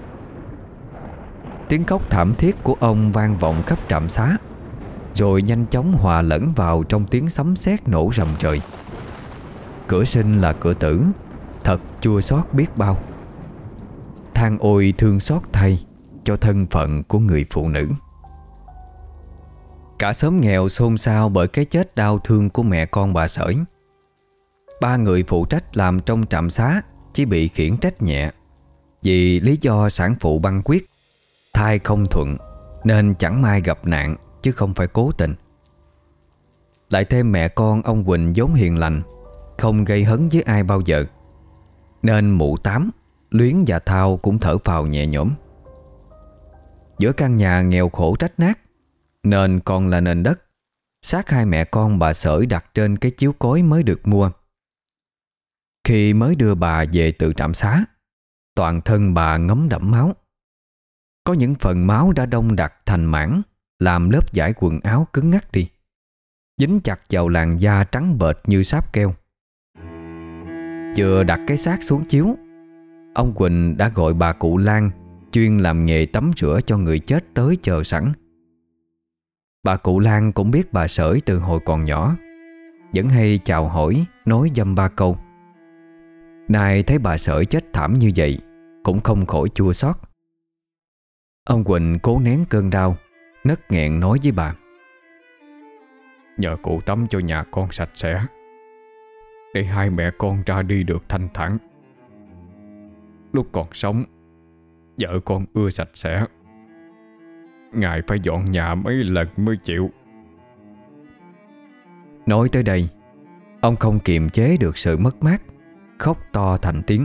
S1: Tiếng khóc thảm thiết của ông vang vọng khắp trạm xá, rồi nhanh chóng hòa lẫn vào trong tiếng sấm sét nổ rầm trời. Cửa sinh là cửa tử, thật chua xót biết bao. Than ôi thương xót thay cho thân phận của người phụ nữ. Cả xóm nghèo xôn xao bởi cái chết đau thương của mẹ con bà Sởi. Ba người phụ trách làm trong trạm xá chỉ bị khiển trách nhẹ vì lý do sản phụ băng huyết, thai không thuận nên chẳng may gặp nạn chứ không phải cố tình. Lại thêm mẹ con ông Quỳnh vốn hiền lành, không gây hấn với ai bao giờ, nên mụ Tám, Luyến và Thao cũng thở phào nhẹ nhõm. Giữa căn nhà nghèo khổ rách nát, nền còn là nền đất, xác hai mẹ con bà Sởi đặt trên cái chiếu cối mới được mua. Khi mới đưa bà về từ trạm xá, toàn thân bà ngấm đẫm máu. Có những phần máu đã đông đặc thành mảng, làm lớp vải quần áo cứng ngắc đi, dính chặt vào làn da trắng bệch như sáp keo. Vừa đặt cái xác xuống chiếu, ông Quỳnh đã gọi bà cụ Lan, chuyên làm nghề tắm rửa cho người chết, tới chờ sẵn. Bà cụ Lan cũng biết bà Sởi từ hồi còn nhỏ, vẫn hay chào hỏi, nói dăm ba câu. Nay thấy bà Sởi chết thảm như vậy, cũng không khỏi chua xót. Ông Quỳnh cố nén cơn đau, nấc nghẹn nói với bà:
S2: Nhờ cụ tắm cho nhà con sạch sẽ, để hai mẹ con ra đi được thanh thản. Lúc còn sống, vợ con ưa sạch sẽ, ngài phải dọn nhà mấy lần mới chịu.
S1: Nói tới đây, ông không kiềm chế được sự mất mát, khóc to thành tiếng.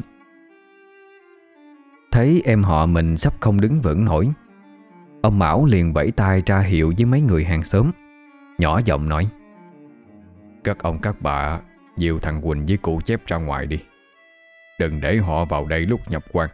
S1: Thấy em họ mình sắp không đứng vững nổi, ông Mão liền vẫy tay ra hiệu với mấy người hàng xóm, nhỏ giọng nói:
S2: Các ông các bà dìu thằng Quỳnh với cụ Chép ra ngoài đi, đừng để họ vào đây lúc nhập quan.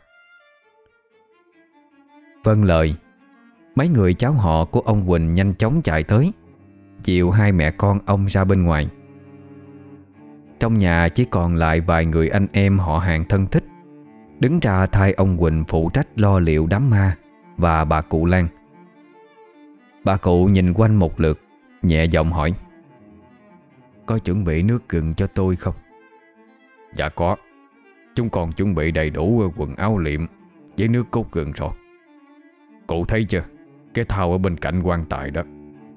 S1: Vâng lời, mấy người cháu họ của ông Quỳnh nhanh chóng chạy tới, dìu hai mẹ con ông ra bên ngoài. Trong nhà chỉ còn lại vài người anh em họ hàng thân thích, đứng ra thay ông Quỳnh phụ trách lo liệu đám ma và bà cụ Lan. Bà cụ nhìn quanh một lượt, nhẹ giọng hỏi:
S3: Có chuẩn bị nước gừng cho tôi không?
S2: Dạ có, chúng con chuẩn bị đầy đủ quần áo liệm với nước cốt gừng rồi. Cụ thấy chưa, cái thau ở bên cạnh quan tài đó.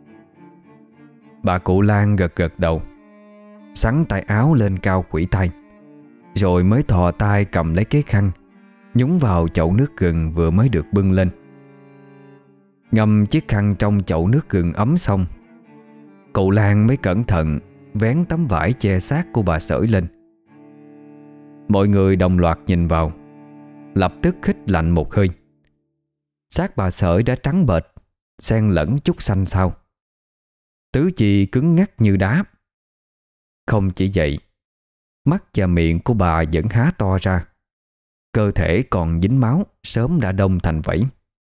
S1: Bà cụ Lan gật gật đầu, xắn tay áo lên cao khuỷu tay, rồi mới thò tay cầm lấy cái khăn, nhúng vào chậu nước gừng vừa mới được bưng lên. Ngâm chiếc khăn trong chậu nước gừng ấm xong, cụ Lan mới cẩn thận vén tấm vải che xác của bà Sởi lên. Mọi người đồng loạt nhìn vào, lập tức hít lạnh một hơi. Xác bà Sởi đã trắng bệch, xen lẫn chút xanh xao, tứ chi cứng ngắc như đá. Không chỉ vậy, mắt và miệng của bà vẫn há to ra, cơ thể còn dính máu, sớm đã đông thành vảy.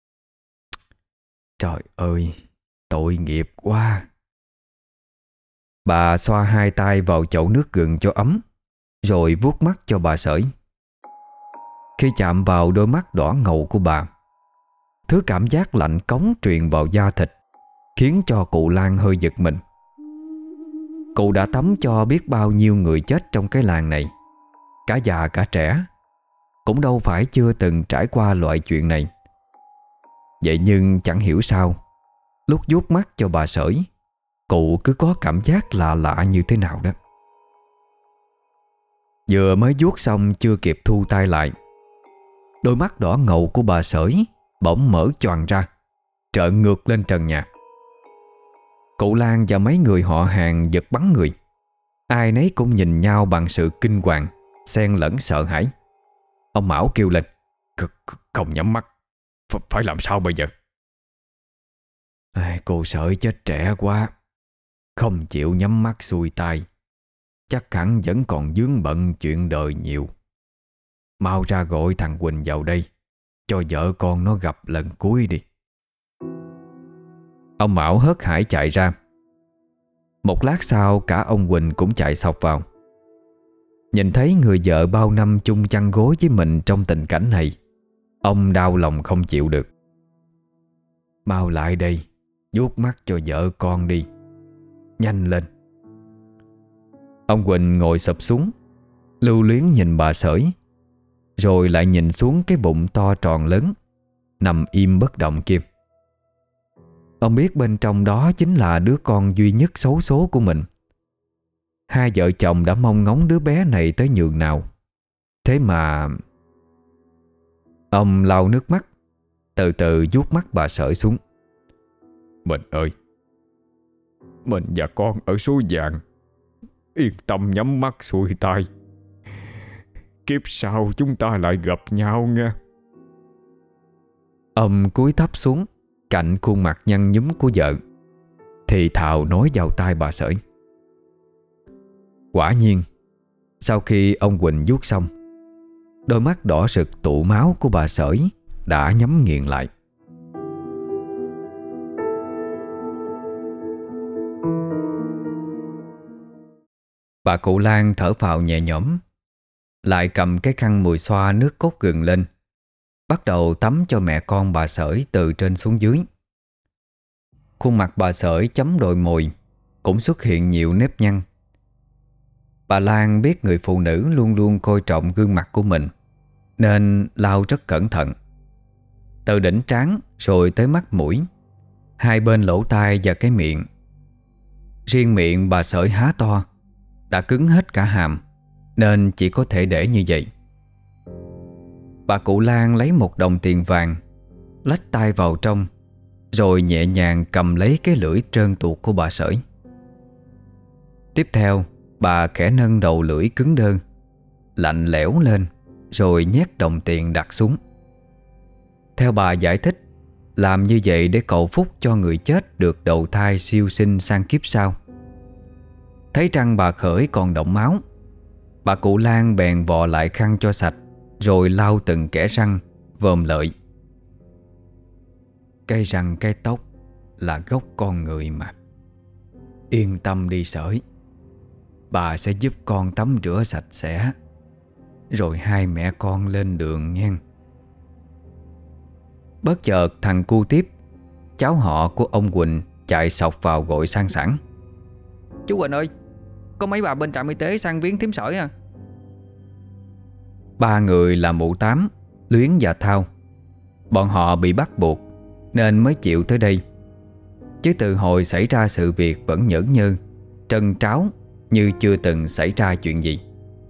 S3: Trời ơi, tội nghiệp quá.
S1: Bà xoa hai tay vào chậu nước gừng cho ấm, rồi vuốt mắt cho bà Sởi. Khi chạm vào đôi mắt đỏ ngầu của bà, thứ cảm giác lạnh cống truyền vào da thịt, khiến cho cụ Lan hơi giật mình. Cụ đã tắm cho biết bao nhiêu người chết trong cái làng này, cả già cả trẻ, cũng đâu phải chưa từng trải qua loại chuyện này. Vậy nhưng chẳng hiểu sao, lúc vuốt mắt cho bà Sởi, cụ cứ có cảm giác lạ lạ như thế nào đó. Vừa mới vuốt xong chưa kịp thu tay lại, đôi mắt đỏ ngầu của bà Sởi bỗng mở choàng ra, trợn ngược lên trần nhà. Cụ Lan và mấy người họ hàng giật bắn người. Ai nấy cũng nhìn nhau bằng sự kinh hoàng xen lẫn sợ hãi. Ông Mão kêu lên:
S2: Không nhắm mắt, phải làm sao bây giờ?
S3: Cô Sởi chết trẻ quá, không chịu nhắm mắt xuôi tay, chắc hẳn vẫn còn vướng bận chuyện đời nhiều. Mau ra gọi thằng Quỳnh vào đây, cho vợ con nó gặp lần cuối đi.
S1: Ông Mão hớt hải chạy ra. Một lát sau cả ông Quỳnh cũng chạy xộc vào. Nhìn thấy người vợ bao năm chung chăn gối với mình trong tình cảnh này, ông đau lòng không chịu được.
S3: Mau lại đây, vuốt mắt cho vợ con đi, nhanh lên.
S1: Ông Quỳnh ngồi sụp xuống, lưu luyến nhìn bà Sởi, rồi lại nhìn xuống cái bụng to tròn lớn nằm im bất động kia. Ông biết bên trong đó chính là đứa con duy nhất xấu số của mình. Hai vợ chồng đã mong ngóng đứa bé này tới nhường nào. Thế mà... Ông lau nước mắt, từ từ vuốt mắt bà Sởi xuống.
S2: Mình ơi, mình và con ở suối vàng, yên tâm nhắm mắt xuôi tay. Kiếp sau chúng ta lại gặp nhau nha.
S1: Ông cúi thấp xuống cạnh khuôn mặt nhăn nhúm của vợ, thì thào nói vào tai bà Sởi. Quả nhiên, sau khi ông Quỳnh vuốt xong, đôi mắt đỏ rực tụ máu của bà Sởi đã nhắm nghiền lại. Bà cụ Lan thở phào nhẹ nhõm, lại cầm cái khăn mùi xoa nước cốt gừng lên, bắt đầu tắm cho mẹ con bà Sởi từ trên xuống dưới. Khuôn mặt bà Sởi chấm đồi mồi cũng xuất hiện nhiều nếp nhăn. Bà Lan biết người phụ nữ luôn luôn coi trọng gương mặt của mình, nên lau rất cẩn thận, từ đỉnh trán rồi tới mắt mũi, hai bên lỗ tai và cái miệng. Riêng miệng bà Sởi há to, đã cứng hết cả hàm, nên chỉ có thể để như vậy. Bà cụ Lan lấy một đồng tiền vàng, lách tay vào trong, rồi nhẹ nhàng cầm lấy cái lưỡi trơn tuột của bà Sởi. Tiếp theo, bà khẽ nâng đầu lưỡi cứng đơ, lạnh lẽo lên, rồi nhét đồng tiền đặt xuống. Theo bà giải thích, làm như vậy để cầu phúc cho người chết được đầu thai siêu sinh sang kiếp sau. Thấy răng bà Khởi còn đọng máu, bà cụ Lan bèn vò lại khăn cho sạch, rồi lau từng kẽ răng, vòm lợi.
S3: Cái răng cái tóc là gốc con người mà. Yên tâm đi Sởi, bà sẽ giúp con tắm rửa sạch sẽ, rồi hai mẹ con lên đường nghe.
S1: Bất chợt thằng cu Tiếp, cháu họ của ông Quỳnh, chạy sộc vào gọi sang sẵn.
S4: Chú Quỳnh ơi, có mấy bà bên trạm y tế sang viếng thím Sởi à?
S1: Ba người là mụ Tám, Luyến và Thao. Bọn họ bị bắt buộc nên mới chịu tới đây, chứ từ hồi xảy ra sự việc vẫn nhởn nhơ, trân tráo như chưa từng xảy ra chuyện gì.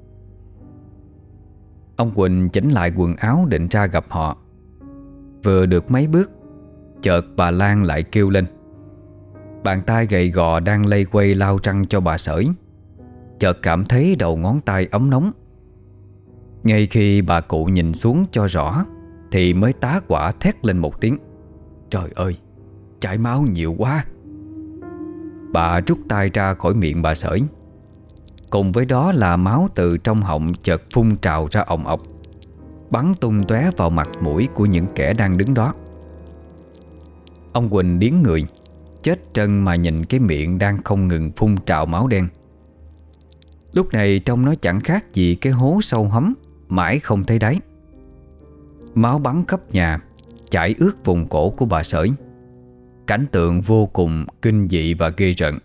S1: Ông Quỳnh chỉnh lại quần áo định ra gặp họ. Vừa được mấy bước, chợt bà Lan lại kêu lên. Bàn tay gầy gò đang lây quay lau răng cho bà Sởi, chợt cảm thấy đầu ngón tay ấm nóng. Ngay khi bà cụ nhìn xuống cho rõ, thì mới tá hỏa thét lên một tiếng:
S3: Trời ơi, chảy máu nhiều quá.
S1: Bà rút tay ra khỏi miệng bà Sởi. Cùng với đó là máu từ trong họng chợt phun trào ra ồng ọc, bắn tung tóe vào mặt mũi của những kẻ đang đứng đó. Ông Quỳnh điếng người, chết trân mà nhìn cái miệng đang không ngừng phun trào máu đen. Lúc này trông nó chẳng khác gì cái hố sâu hấm mãi không thấy đáy. Máu bắn khắp nhà, chảy ướt vùng cổ của bà Sởi. Cảnh tượng vô cùng kinh dị và ghê rợn.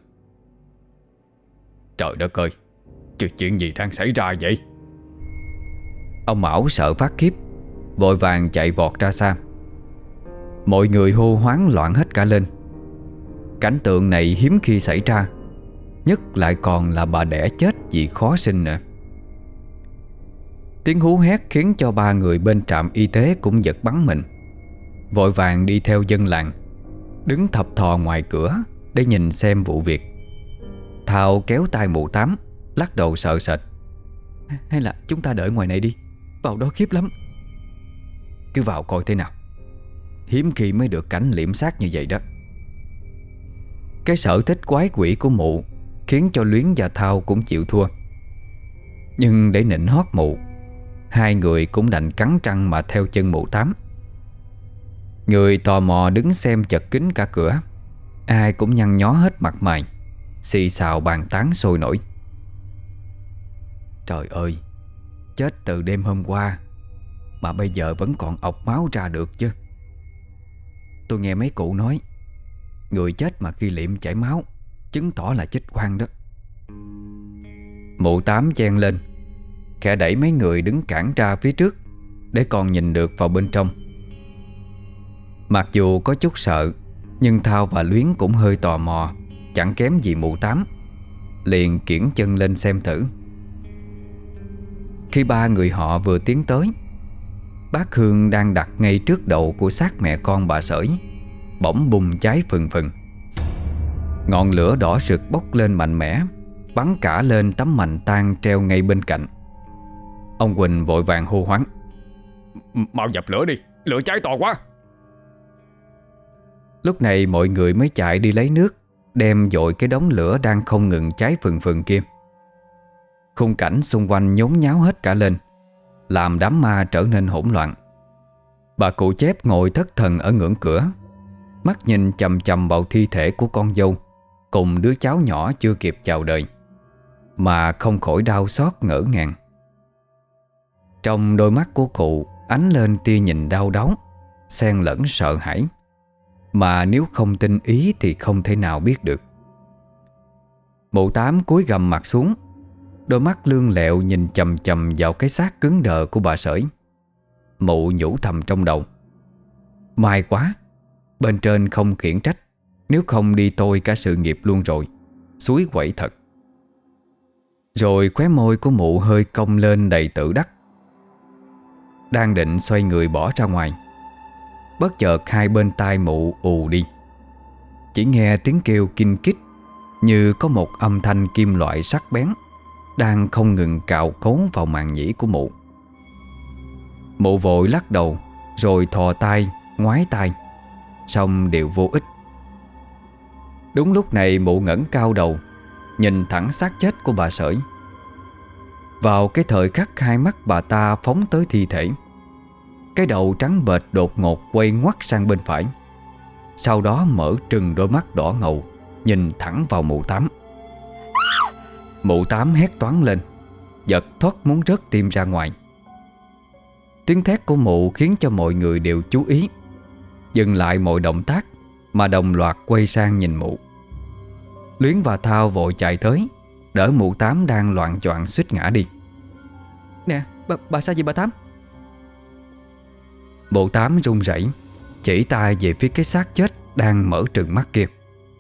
S2: Trời đất ơi, chuyện gì đang xảy ra vậy?
S1: Ông Mão sợ phát khiếp, vội vàng chạy vọt ra xa. Mọi người hô hoáng loạn hết cả lên. Cảnh tượng này hiếm khi xảy ra, nhất lại còn là bà đẻ chết vì khó sinh nữa. Tiếng hú hét khiến cho ba người bên trạm y tế cũng giật bắn mình, vội vàng đi theo dân làng, đứng thập thò ngoài cửa để nhìn xem vụ việc. Thao kéo tay mụ Tám, lắc đầu sợ sệt. Hay là chúng ta đợi ngoài này đi, vào đó khiếp lắm. Cứ vào coi thế nào, hiếm khi mới được cảnh liệm xác như vậy đó. Cái sở thích quái quỷ của mụ khiến cho Luyến và Thao cũng chịu thua. Nhưng để nịnh hót mụ, hai người cũng đành cắn răng mà theo chân mụ Tám. Người tò mò đứng xem chật kín cả cửa, ai cũng nhăn nhó hết mặt mày, xì xào bàn tán sôi nổi. Trời ơi, chết từ đêm hôm qua mà bây giờ vẫn còn ọc máu ra được chứ. Tôi nghe mấy cụ nói, người chết mà khi liệm chảy máu chứng tỏ là chết oan đó. Mụ Tám chen lên, khẽ đẩy mấy người đứng cản ra phía trước để còn nhìn được vào bên trong. Mặc dù có chút sợ, nhưng Thao và Luyến cũng hơi tò mò, chẳng kém gì mụ Tám, liền kiễng chân lên xem thử. Khi ba người họ vừa tiến tới, bát hương đang đặt ngay trước đầu của xác mẹ con bà Sởi bỗng bùng cháy phừng phừng. Ngọn lửa đỏ rực bốc lên mạnh mẽ, bắn cả lên tấm mành tang treo ngay bên cạnh. Ông Quỳnh vội vàng hô hoáng:
S2: Mau dập lửa đi, lửa cháy to quá.
S1: Lúc này mọi người mới chạy đi lấy nước, đem dội cái đống lửa đang không ngừng cháy phừng phừng kia. Khung cảnh xung quanh nhốn nháo hết cả lên, làm đám ma trở nên hỗn loạn. Bà cụ Chép ngồi thất thần ở ngưỡng cửa, mắt nhìn chằm chằm vào thi thể của con dâu cùng đứa cháu nhỏ chưa kịp chào đời, mà không khỏi đau xót ngỡ ngàng. Trong đôi mắt của cụ ánh lên tia nhìn đau đớn, xen lẫn sợ hãi, mà nếu không tinh ý thì không thể nào biết được. Mụ Tám cúi gằm mặt xuống, đôi mắt lương lẹo nhìn chằm chằm vào cái xác cứng đờ của bà Sởi. Mụ nhủ thầm trong đầu: may quá, bên trên không khiển trách, nếu không đi tôi cả sự nghiệp luôn rồi, xúi quẩy thật. Rồi khóe môi của mụ hơi cong lên đầy tự đắc. Đang định xoay người bỏ ra ngoài, bất chợt hai bên tai mụ ù đi. Chỉ nghe tiếng kêu kinh kít, như có một âm thanh kim loại sắc bén đang không ngừng cào cấu vào màng nhĩ của mụ. Mụ vội lắc đầu, rồi thò tay, ngoái tay, xong đều vô ích. Đúng lúc này mụ ngẩng cao đầu, nhìn thẳng xác chết của bà Sởi. Vào cái thời khắc hai mắt bà ta phóng tới thi thể, cái đầu trắng bệch đột ngột quay ngoắt sang bên phải, sau đó mở trừng đôi mắt đỏ ngầu, nhìn thẳng vào mụ Tám. Mụ Tám hét toáng lên, giật thoát muốn rớt tim ra ngoài. Tiếng thét của mụ khiến cho mọi người đều chú ý, dừng lại mọi động tác mà đồng loạt quay sang nhìn mụ. Luyến và Thao vội chạy tới, đỡ mụ Tám đang loạng choạng suýt ngã đi.
S4: Nè, bà sao vậy bà Tám?
S1: Mụ Tám run rẩy, chỉ tay về phía cái xác chết đang mở trừng mắt kia.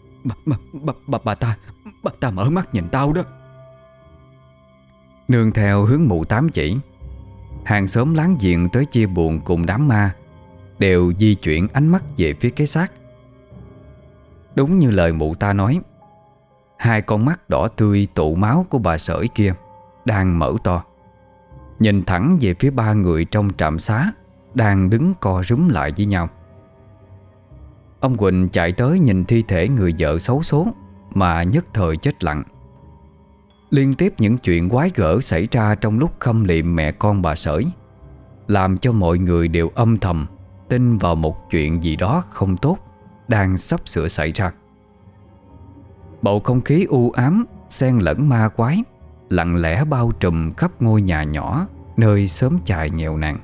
S3: Bà ta mở mắt nhìn tao đó.
S1: Nương theo hướng mụ Tám chỉ, hàng xóm láng giềng tới chia buồn cùng đám ma đều di chuyển ánh mắt về phía cái xác. Đúng như lời mụ ta nói, hai con mắt đỏ tươi tụ máu của bà Sởi kia đang mở to, nhìn thẳng về phía ba người trong trạm xá đang đứng co rúm lại với nhau. Ông Quỳnh chạy tới nhìn thi thể người vợ xấu số mà nhất thời chết lặng. Liên tiếp những chuyện quái gở xảy ra trong lúc khâm liệm mẹ con bà Sởi, làm cho mọi người đều âm thầm tin vào một chuyện gì đó không tốt đang sắp sửa xảy ra. Bầu không khí u ám xen lẫn ma quái lặng lẽ bao trùm khắp ngôi nhà nhỏ nơi xóm chài nghèo nàn.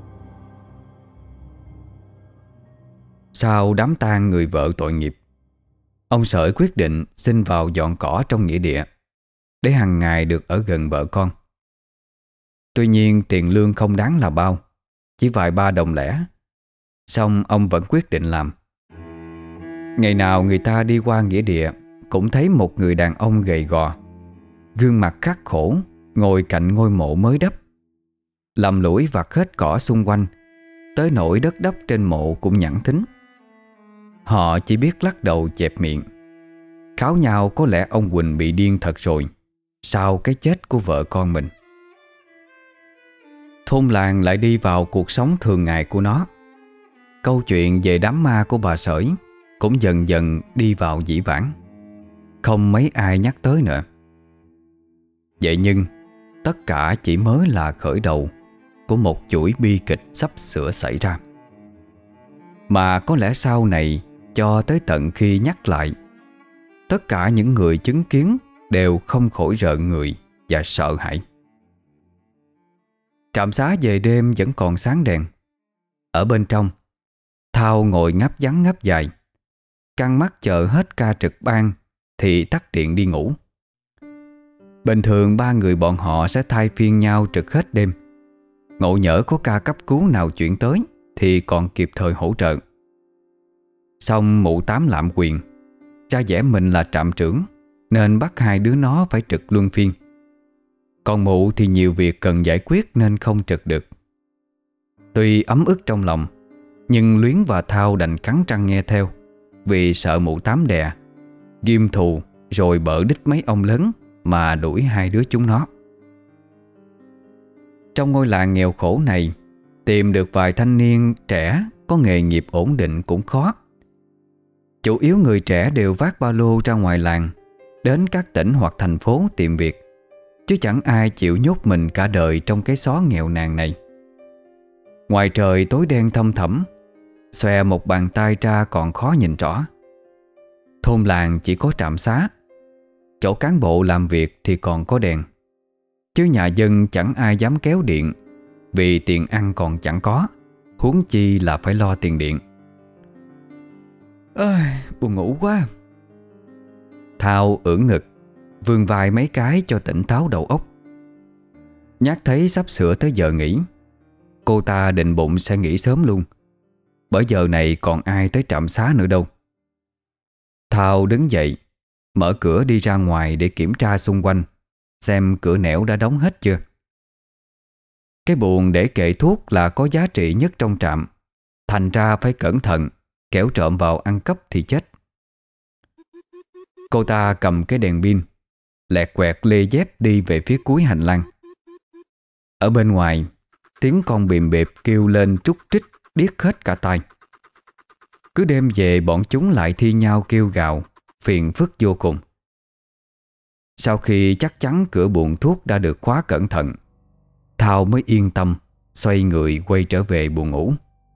S1: Sau đám tang người vợ tội nghiệp, ông Sởi quyết định xin vào dọn cỏ trong nghĩa địa để hàng ngày được ở gần vợ con. Tuy nhiên tiền lương không đáng là bao, chỉ vài ba đồng lẻ, Xong ông vẫn quyết định làm. Ngày nào người ta đi qua nghĩa địa cũng thấy một người đàn ông gầy gò, gương mặt khắc khổ, ngồi cạnh ngôi mộ mới đắp, lầm lũi vặt hết cỏ xung quanh, tới nỗi đất đắp trên mộ cũng nhẵn thính. Họ chỉ biết lắc đầu chẹp miệng, kháo nhau có lẽ ông Quỳnh bị điên thật rồi sau cái chết của vợ con mình. Thôn làng lại đi vào cuộc sống thường ngày của nó. Câu chuyện về đám ma của bà Sởi cũng dần dần đi vào dĩ vãng, không mấy ai nhắc tới nữa. Vậy nhưng tất cả chỉ mới là khởi đầu của một chuỗi bi kịch sắp sửa xảy ra. Mà có lẽ sau này, cho tới tận khi nhắc lại, tất cả những người chứng kiến đều không khỏi rợn người và sợ hãi. Trạm xá về đêm vẫn còn sáng đèn. Ở bên trong, Thao ngồi ngáp ngắn ngáp dài, căng mắt chờ hết ca trực ban thì tắt điện đi ngủ. Bình thường ba người bọn họ sẽ thay phiên nhau trực hết đêm. Ngộ nhỡ có ca cấp cứu nào chuyển tới thì còn kịp thời hỗ trợ. Xong mụ Tám lạm quyền, ra vẻ mình là trạm trưởng nên bắt hai đứa nó phải trực luân phiên. Còn mụ thì nhiều việc cần giải quyết nên không trực được. Tuy ấm ức trong lòng, nhưng Luyến và Thao đành cắn răng nghe theo, vì sợ mụ Tám đè, ghim thù rồi bợ đích mấy ông lớn mà đuổi hai đứa chúng nó. Trong ngôi làng nghèo khổ này, tìm được vài thanh niên trẻ có nghề nghiệp ổn định cũng khó. Chủ yếu người trẻ đều vác ba lô ra ngoài làng, đến các tỉnh hoặc thành phố tìm việc, chứ chẳng ai chịu nhốt mình cả đời trong cái xó nghèo nàn này. Ngoài trời tối đen thâm thẳm, xòe một bàn tay ra còn khó nhìn rõ. Thôn làng chỉ có trạm xá, chỗ cán bộ làm việc thì còn có đèn, chứ nhà dân chẳng ai dám kéo điện, vì tiền ăn còn chẳng có, huống chi là phải lo tiền điện. Ơi, buồn ngủ quá. Thao ưỡn ngực, vươn vai mấy cái cho tỉnh táo đầu óc. Nhát thấy sắp sửa tới giờ nghỉ, cô ta định bụng sẽ nghỉ sớm luôn, bởi giờ này còn ai tới trạm xá nữa đâu. Thao đứng dậy, mở cửa đi ra ngoài để kiểm tra xung quanh, xem cửa nẻo đã đóng hết chưa. Cái buồng để kệ thuốc là có giá trị nhất trong trạm, thành ra phải cẩn thận, kẻo trộm vào ăn cắp thì chết. Cô ta cầm cái đèn pin, lẹt quẹt lê dép đi về phía cuối hành lang. Ở bên ngoài, tiếng con bìm bịp kêu lên trúc trích điếc hết cả tai. Cứ đêm về bọn chúng lại thi nhau kêu gào, phiền phức vô cùng. Sau khi chắc chắn cửa buồng thuốc đã được khóa cẩn thận, Thao mới yên tâm xoay người quay trở về buồng ngủ.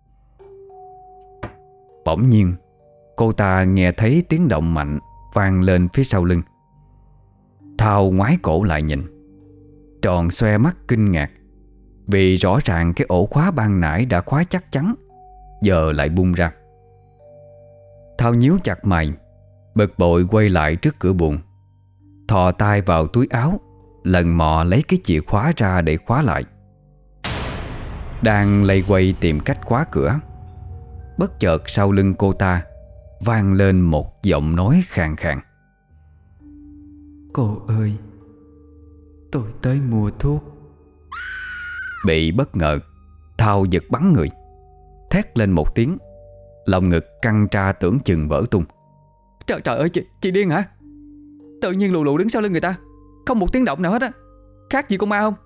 S1: Bỗng nhiên, cô ta nghe thấy tiếng động mạnh vang lên phía sau lưng. Thao ngoái cổ lại nhìn, tròn xoe mắt kinh ngạc, vì rõ ràng cái ổ khóa ban nãy đã khóa chắc chắn, giờ lại bung ra. Thao nhíu chặt mày, bực bội quay lại trước cửa buồng, thò tay vào túi áo, lần mò lấy cái chìa khóa ra để khóa lại. Đang lay quay tìm cách khóa cửa, bất chợt sau lưng cô ta vang lên một giọng nói khàn khàn. Cô ơi, tôi tới mua thuốc. Bị bất ngờ, Thao giật bắn người, thét lên một tiếng, lòng ngực căng ra tưởng chừng vỡ tung. Trời ơi, chị điên hả? Tự nhiên lù lù đứng sau lưng người ta, không một tiếng động nào hết á, khác gì con ma không?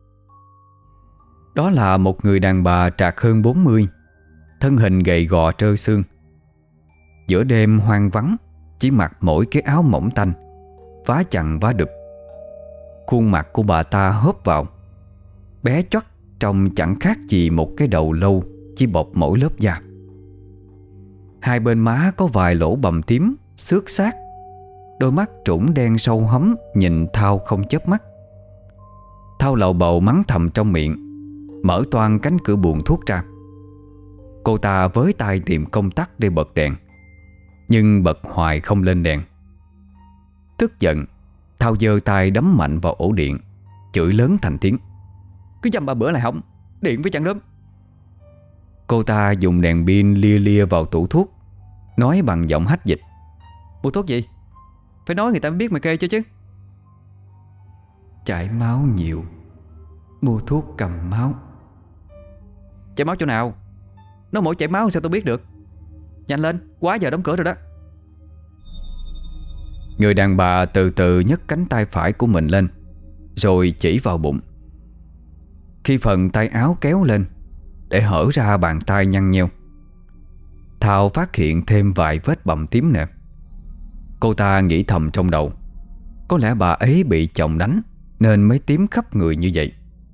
S1: Đó là một người đàn bà trạc hơn 40, thân hình gầy gò trơ xương. Giữa đêm hoang vắng, chỉ mặc mỗi cái áo mỏng tanh, vá chằng vá đụp. Khuôn mặt của bà ta hớp vào, bé choắt, trông chẳng khác gì một cái đầu lâu chỉ bọc mỗi lớp da. Hai bên má có vài lỗ bầm tím, xước xác. Đôi mắt trũng đen sâu hấm nhìn Thao không chớp mắt. Thao lầu bầu mắng thầm trong miệng, mở toang cánh cửa buồng thuốc ra. Cô ta với tay tìm công tắc để bật đèn, nhưng bật hoài không lên đèn. Tức giận, Thao giơ tay đấm mạnh vào ổ điện, chửi lớn thành tiếng. Cứ dăm ba bữa lại hỏng, điện với chẳng đớm. Cô ta dùng đèn pin lia lia vào tủ thuốc, nói bằng giọng hách dịch:
S4: Mua thuốc gì? Phải nói người ta mới biết mày kê cho chứ.
S1: Chảy máu nhiều, mua thuốc cầm máu.
S4: Chảy máu chỗ nào? Nó mỗi chảy máu sao tôi biết được? Nhanh lên, quá giờ đóng cửa rồi đó.
S1: Người đàn bà từ từ nhấc cánh tay phải của mình lên, rồi chỉ vào bụng. Khi phần tay áo kéo lên để hở ra bàn tay nhăn nheo, Thao phát hiện thêm vài vết bầm tím nè. Cô ta nghĩ thầm trong đầu, có lẽ bà ấy bị chồng đánh nên mới tím khắp người như vậy.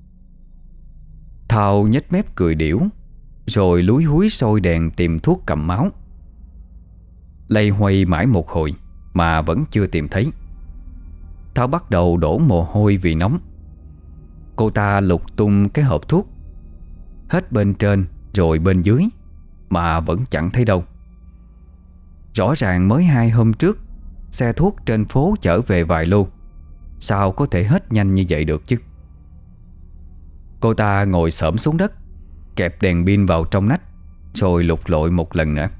S1: Thao nhếch mép cười điểu, rồi lúi húi soi đèn tìm thuốc cầm máu. Lây hoay mãi một hồi mà vẫn chưa tìm thấy. Thao bắt đầu đổ mồ hôi vì nóng. Cô ta lục tung cái hộp thuốc, hết bên trên rồi bên dưới, mà vẫn chẳng thấy đâu. Rõ ràng mới 2 hôm trước xe thuốc trên phố chở về vài lô, sao có thể hết nhanh như vậy được chứ? Cô ta ngồi xổm xuống đất, kẹp đèn pin vào trong nách, rồi lục lội một lần nữa.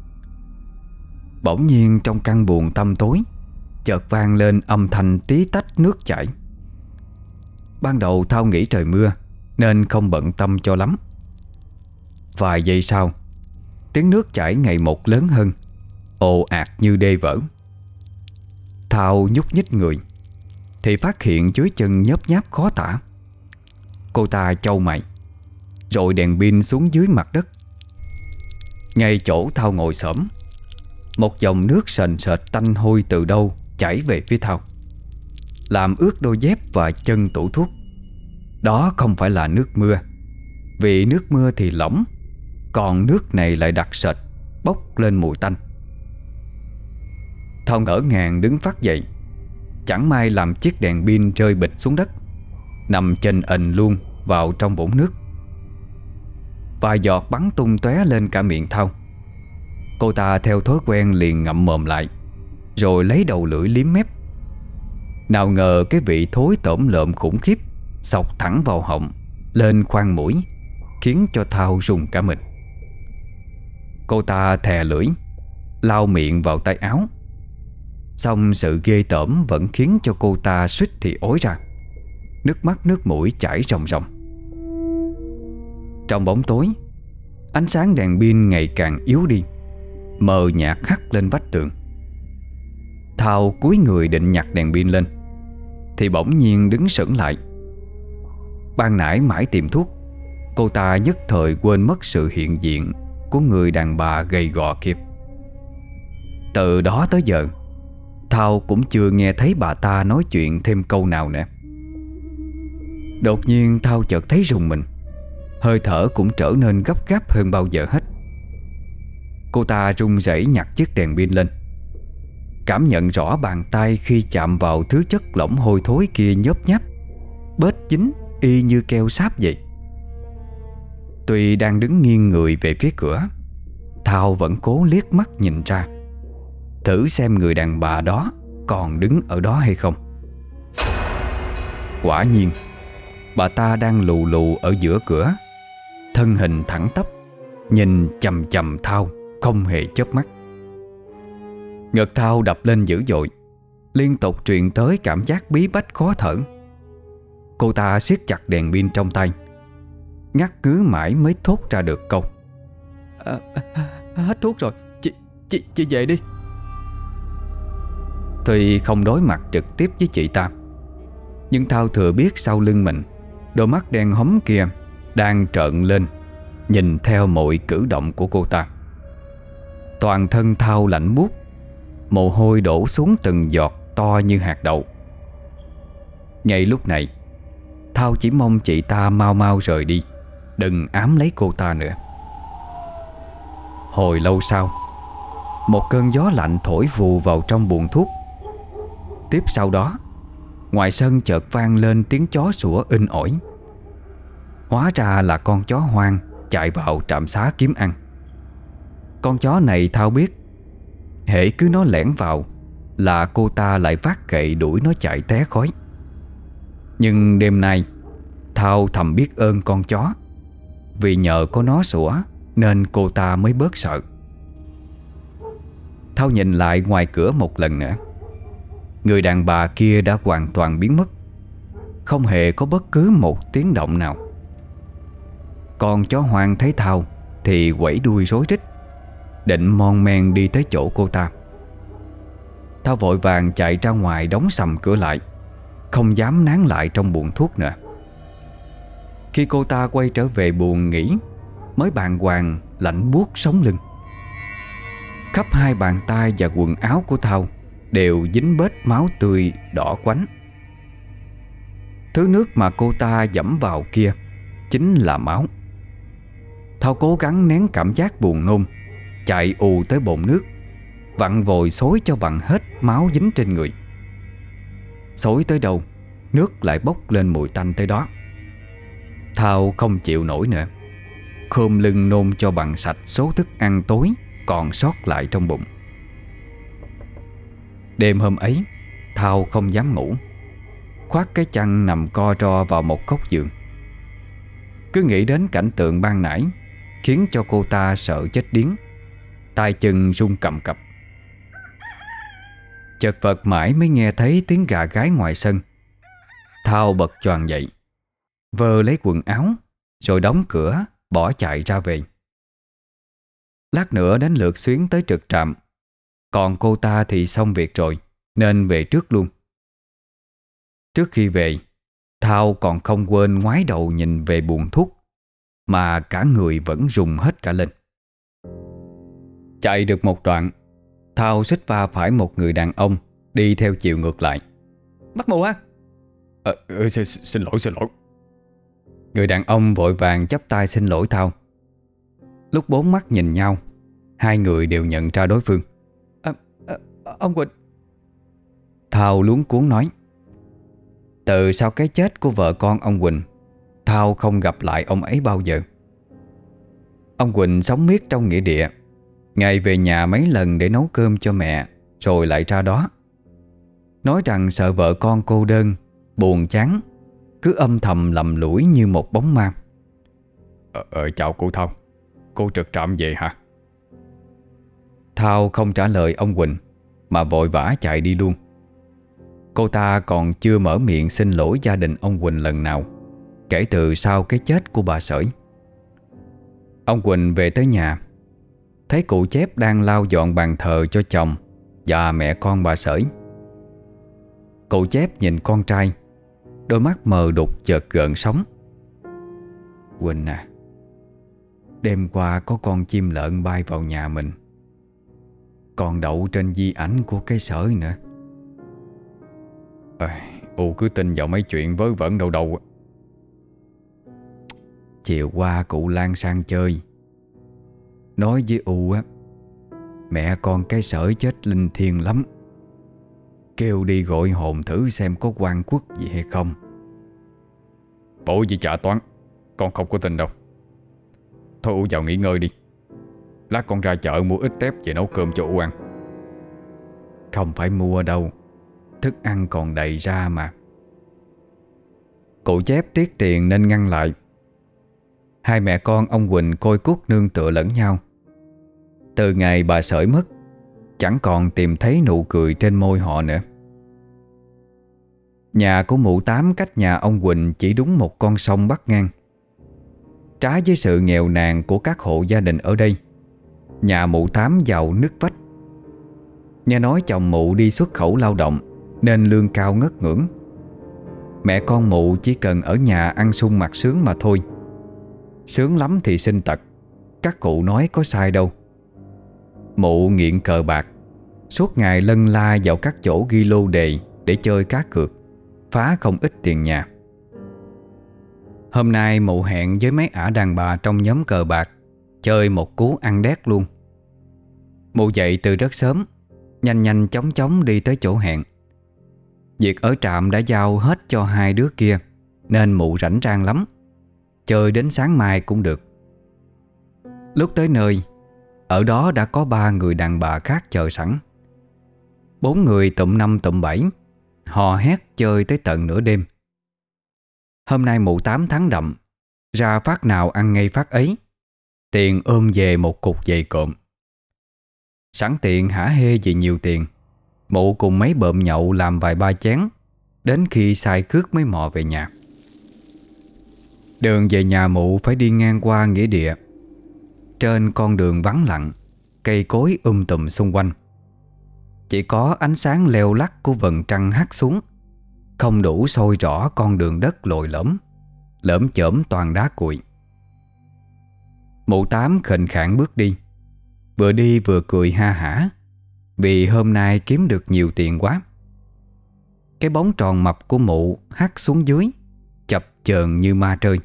S1: Bỗng nhiên trong căn buồng tăm tối chợt vang lên âm thanh tí tách nước chảy. Ban đầu Thao nghĩ trời mưa nên không bận tâm cho lắm. Vài giây sau, tiếng nước chảy ngày một lớn hơn, ồ ạt như đê vỡ. Thao nhúc nhích người thì phát hiện dưới chân nhớp nháp khó tả. Cô ta chau mày, rồi đèn pin xuống dưới mặt đất. Ngay chỗ Thao ngồi xổm, một dòng nước sền sệt tanh hôi từ đâu chảy về phía Thao, làm ướt đôi dép và chân tủ thuốc. Đó không phải là nước mưa, vì nước mưa thì lỏng, còn nước này lại đặc sệt, bốc lên mùi tanh. Thao ngỡ ngàng đứng phát dậy, chẳng may làm chiếc đèn pin rơi bịch xuống đất, nằm chềnh ình luôn vào trong vũng nước. Vài giọt bắn tung tóe lên cả miệng Thao. Cô ta theo thói quen liền ngậm mồm lại, rồi lấy đầu lưỡi liếm mép. Nào ngờ cái vị thối tởm lợm khủng khiếp xộc thẳng vào họng, lên khoang mũi, khiến cho Thao rùng cả mình. Cô ta thè lưỡi, lau miệng vào tay áo. Xong sự ghê tởm vẫn khiến cho cô ta suýt thì ối ra, nước mắt nước mũi chảy ròng ròng. Trong bóng tối, ánh sáng đèn pin ngày càng yếu đi, mờ nhạt hắt lên vách tường. Thao cúi người định nhặt đèn pin lên thì bỗng nhiên đứng sững lại. Ban nãy mãi tìm thuốc, cô ta nhất thời quên mất sự hiện diện của người đàn bà gầy gò kia. Từ đó tới giờ, Thao cũng chưa nghe thấy bà ta nói chuyện thêm câu nào nữa. Đột nhiên Thao chợt thấy rùng mình, hơi thở cũng trở nên gấp gáp hơn bao giờ hết. Cô ta run rẩy nhặt chiếc đèn pin lên, cảm nhận rõ bàn tay khi chạm vào thứ chất lỏng hôi thối kia nhớp nháp, bết chín y như keo sáp vậy. Tuy đang đứng nghiêng người về phía cửa, Thao vẫn cố liếc mắt nhìn ra, thử xem người đàn bà đó còn đứng ở đó hay không. Quả nhiên, bà ta đang lù lù ở giữa cửa, thân hình thẳng tắp, nhìn chằm chằm Thao không hề chớp mắt. Ngực Thao đập lên dữ dội, liên tục truyền tới cảm giác bí bách khó thở. Cô ta siết chặt đèn pin trong tay, ngắt ngứ mãi mới thốt ra được câu:
S4: Hết thuốc rồi, chị về đi.
S1: Tuy không đối mặt trực tiếp với chị ta, nhưng Thao thừa biết sau lưng mình, đôi mắt đen hóm kia đang trợn lên, nhìn theo mọi cử động của cô ta. Toàn thân Thao lạnh buốt, mồ hôi đổ xuống từng giọt to như hạt đậu. Ngay lúc này, Thao chỉ mong chị ta mau mau rời đi, đừng ám lấy cô ta nữa. Hồi lâu sau, một cơn gió lạnh thổi vù vào trong buồng thuốc. Tiếp sau đó, ngoài sân chợt vang lên tiếng chó sủa inh ỏi. Hóa ra là con chó hoang chạy vào trạm xá kiếm ăn. Con chó này Thao biết, hễ cứ nó lẻn vào là cô ta lại vác gậy đuổi nó chạy té khói. Nhưng đêm nay Thao thầm biết ơn con chó, vì nhờ có nó sủa nên cô ta mới bớt sợ. Thao nhìn lại ngoài cửa một lần nữa. Người đàn bà kia đã hoàn toàn biến mất, không hề có bất cứ một tiếng động nào. Còn chó hoang thấy Thao thì quẩy đuôi rối rít, định mon men đi tới chỗ cô ta. Thao vội vàng chạy ra ngoài đóng sầm cửa lại, không dám nán lại trong buồng thuốc nữa. Khi cô ta quay trở về buồng nghỉ, mới bàng hoàng lạnh buốt sống lưng. Khắp hai bàn tay và quần áo của Thao đều dính bết máu tươi đỏ quánh. Thứ nước mà cô ta dẫm vào kia chính là máu. Thao cố gắng nén cảm giác buồn nôn, chạy ù tới bồn nước, vặn vội xối cho bằng hết máu dính trên người. Xối tới đâu, nước lại bốc lên mùi tanh tới đó. Thao không chịu nổi nữa, khom lưng nôn cho bằng sạch số thức ăn tối còn sót lại trong bụng. Đêm hôm ấy, Thao không dám ngủ, khoác cái chăn nằm co ro vào một góc giường. Cứ nghĩ đến cảnh tượng ban nãy khiến cho cô ta sợ chết điếng, tay chân run cầm cập. Chợt vật mãi mới nghe thấy tiếng gà gáy ngoài sân. Thao bật choàng dậy, vơ lấy quần áo rồi đóng cửa bỏ chạy ra về. Lát nữa đến lượt Xuyến tới trực trạm, còn cô ta thì xong việc rồi nên về trước luôn. Trước khi về, Thao còn không quên ngoái đầu nhìn về buồng thuốc, mà cả người vẫn rùng hết cả lên. Chạy được một đoạn, Thao xích va phải một người đàn ông đi theo chiều ngược lại.
S4: Mắt mù á?
S2: Xin lỗi.
S1: Người đàn ông vội vàng chắp tay xin lỗi Thao. Lúc bốn mắt nhìn nhau, hai người đều nhận ra đối phương.
S4: Ông Quỳnh.
S1: Thao luống cuống nói. Từ sau cái chết của vợ con ông Quỳnh, Thao không gặp lại ông ấy bao giờ. Ông Quỳnh sống miết trong nghĩa địa, ngày về nhà mấy lần để nấu cơm cho mẹ, rồi lại ra đó. Nói rằng sợ vợ con cô đơn, buồn chán, cứ âm thầm lầm lũi như một bóng ma.
S2: Chào cô Thao, cô trực trạm về hả?
S1: Thao không trả lời ông Quỳnh mà vội vã chạy đi luôn. Cô ta còn chưa mở miệng xin lỗi gia đình ông Quỳnh lần nào kể từ sau cái chết của bà Sởi. Ông Quỳnh về tới nhà, thấy cụ Chép đang lau dọn bàn thờ cho chồng và mẹ con bà Sởi. Cụ Chép nhìn con trai, đôi mắt mờ đục chợt gợn sóng. Quỳnh à, đêm qua có con chim lợn bay vào nhà mình, còn đậu trên di ảnh của cái Sởi nữa.
S2: Cứ tin vào mấy chuyện vớ vẩn đâu đâu.
S1: Chiều qua cụ Lan sang chơi, nói với U á, mẹ con cái Sởi chết linh thiêng lắm, kêu đi gọi hồn thử xem có oan khuất gì hay không.
S2: Bộ gì chả toán, con không có tin đâu. Thôi U vào nghỉ ngơi đi, lát con ra chợ mua ít tép về nấu cơm cho U ăn.
S1: Không phải mua đâu, thức ăn còn đầy ra mà. Cụ Chép tiếc tiền nên ngăn lại. Hai mẹ con ông Quỳnh côi cút nương tựa lẫn nhau. Từ ngày bà Sởi mất, chẳng còn tìm thấy nụ cười trên môi họ nữa. Nhà của mụ Tám cách nhà ông Quỳnh chỉ đúng một con sông bắc ngang. Trái với sự nghèo nàn của các hộ gia đình ở đây, nhà mụ Tám giàu nứt vách. Nghe nói chồng mụ đi xuất khẩu lao động nên lương cao ngất ngưỡng. Mẹ con mụ chỉ cần ở nhà ăn sung mặc sướng mà thôi. Sướng lắm thì sinh tật, các cụ nói có sai đâu. Mụ nghiện cờ bạc, suốt ngày lân la vào các chỗ ghi lô đề để chơi cá cược, phá không ít tiền nhà. Hôm nay mụ hẹn với mấy ả đàn bà trong nhóm cờ bạc chơi một cú ăn đét luôn. Mụ dậy từ rất sớm, nhanh nhanh chóng chóng đi tới chỗ hẹn. Việc ở trạm đã giao hết cho hai đứa kia nên mụ rảnh rang lắm, chơi đến sáng mai cũng được. Lúc tới nơi, ở đó đã có 3 người đàn bà khác chờ sẵn. 4 người tụm 5 tụm 7, hò hét chơi tới tận nửa đêm. Hôm nay mụ Tám thắng đậm, ra phát nào ăn ngay phát ấy.
S3: Tiền ôm về một cục dày cộm. Sẵn tiện hả hê vì nhiều tiền, Mụ cùng mấy bợm nhậu làm vài ba chén, đến khi say khước mới mò về nhà. Đường về nhà Mụ phải đi ngang qua nghĩa địa. Trên con đường vắng lặng, cây cối tùm xung quanh. Chỉ có ánh sáng leo lắt của vầng trăng hắt xuống, không đủ soi rõ con đường đất lồi lõm, lởm chởm toàn đá cuội. Mụ Tám khệnh khạng bước đi vừa cười ha hả, vì hôm nay kiếm được nhiều tiền quá. Cái bóng tròn mập của Mụ hắt xuống dưới, chập chờn như ma trơi.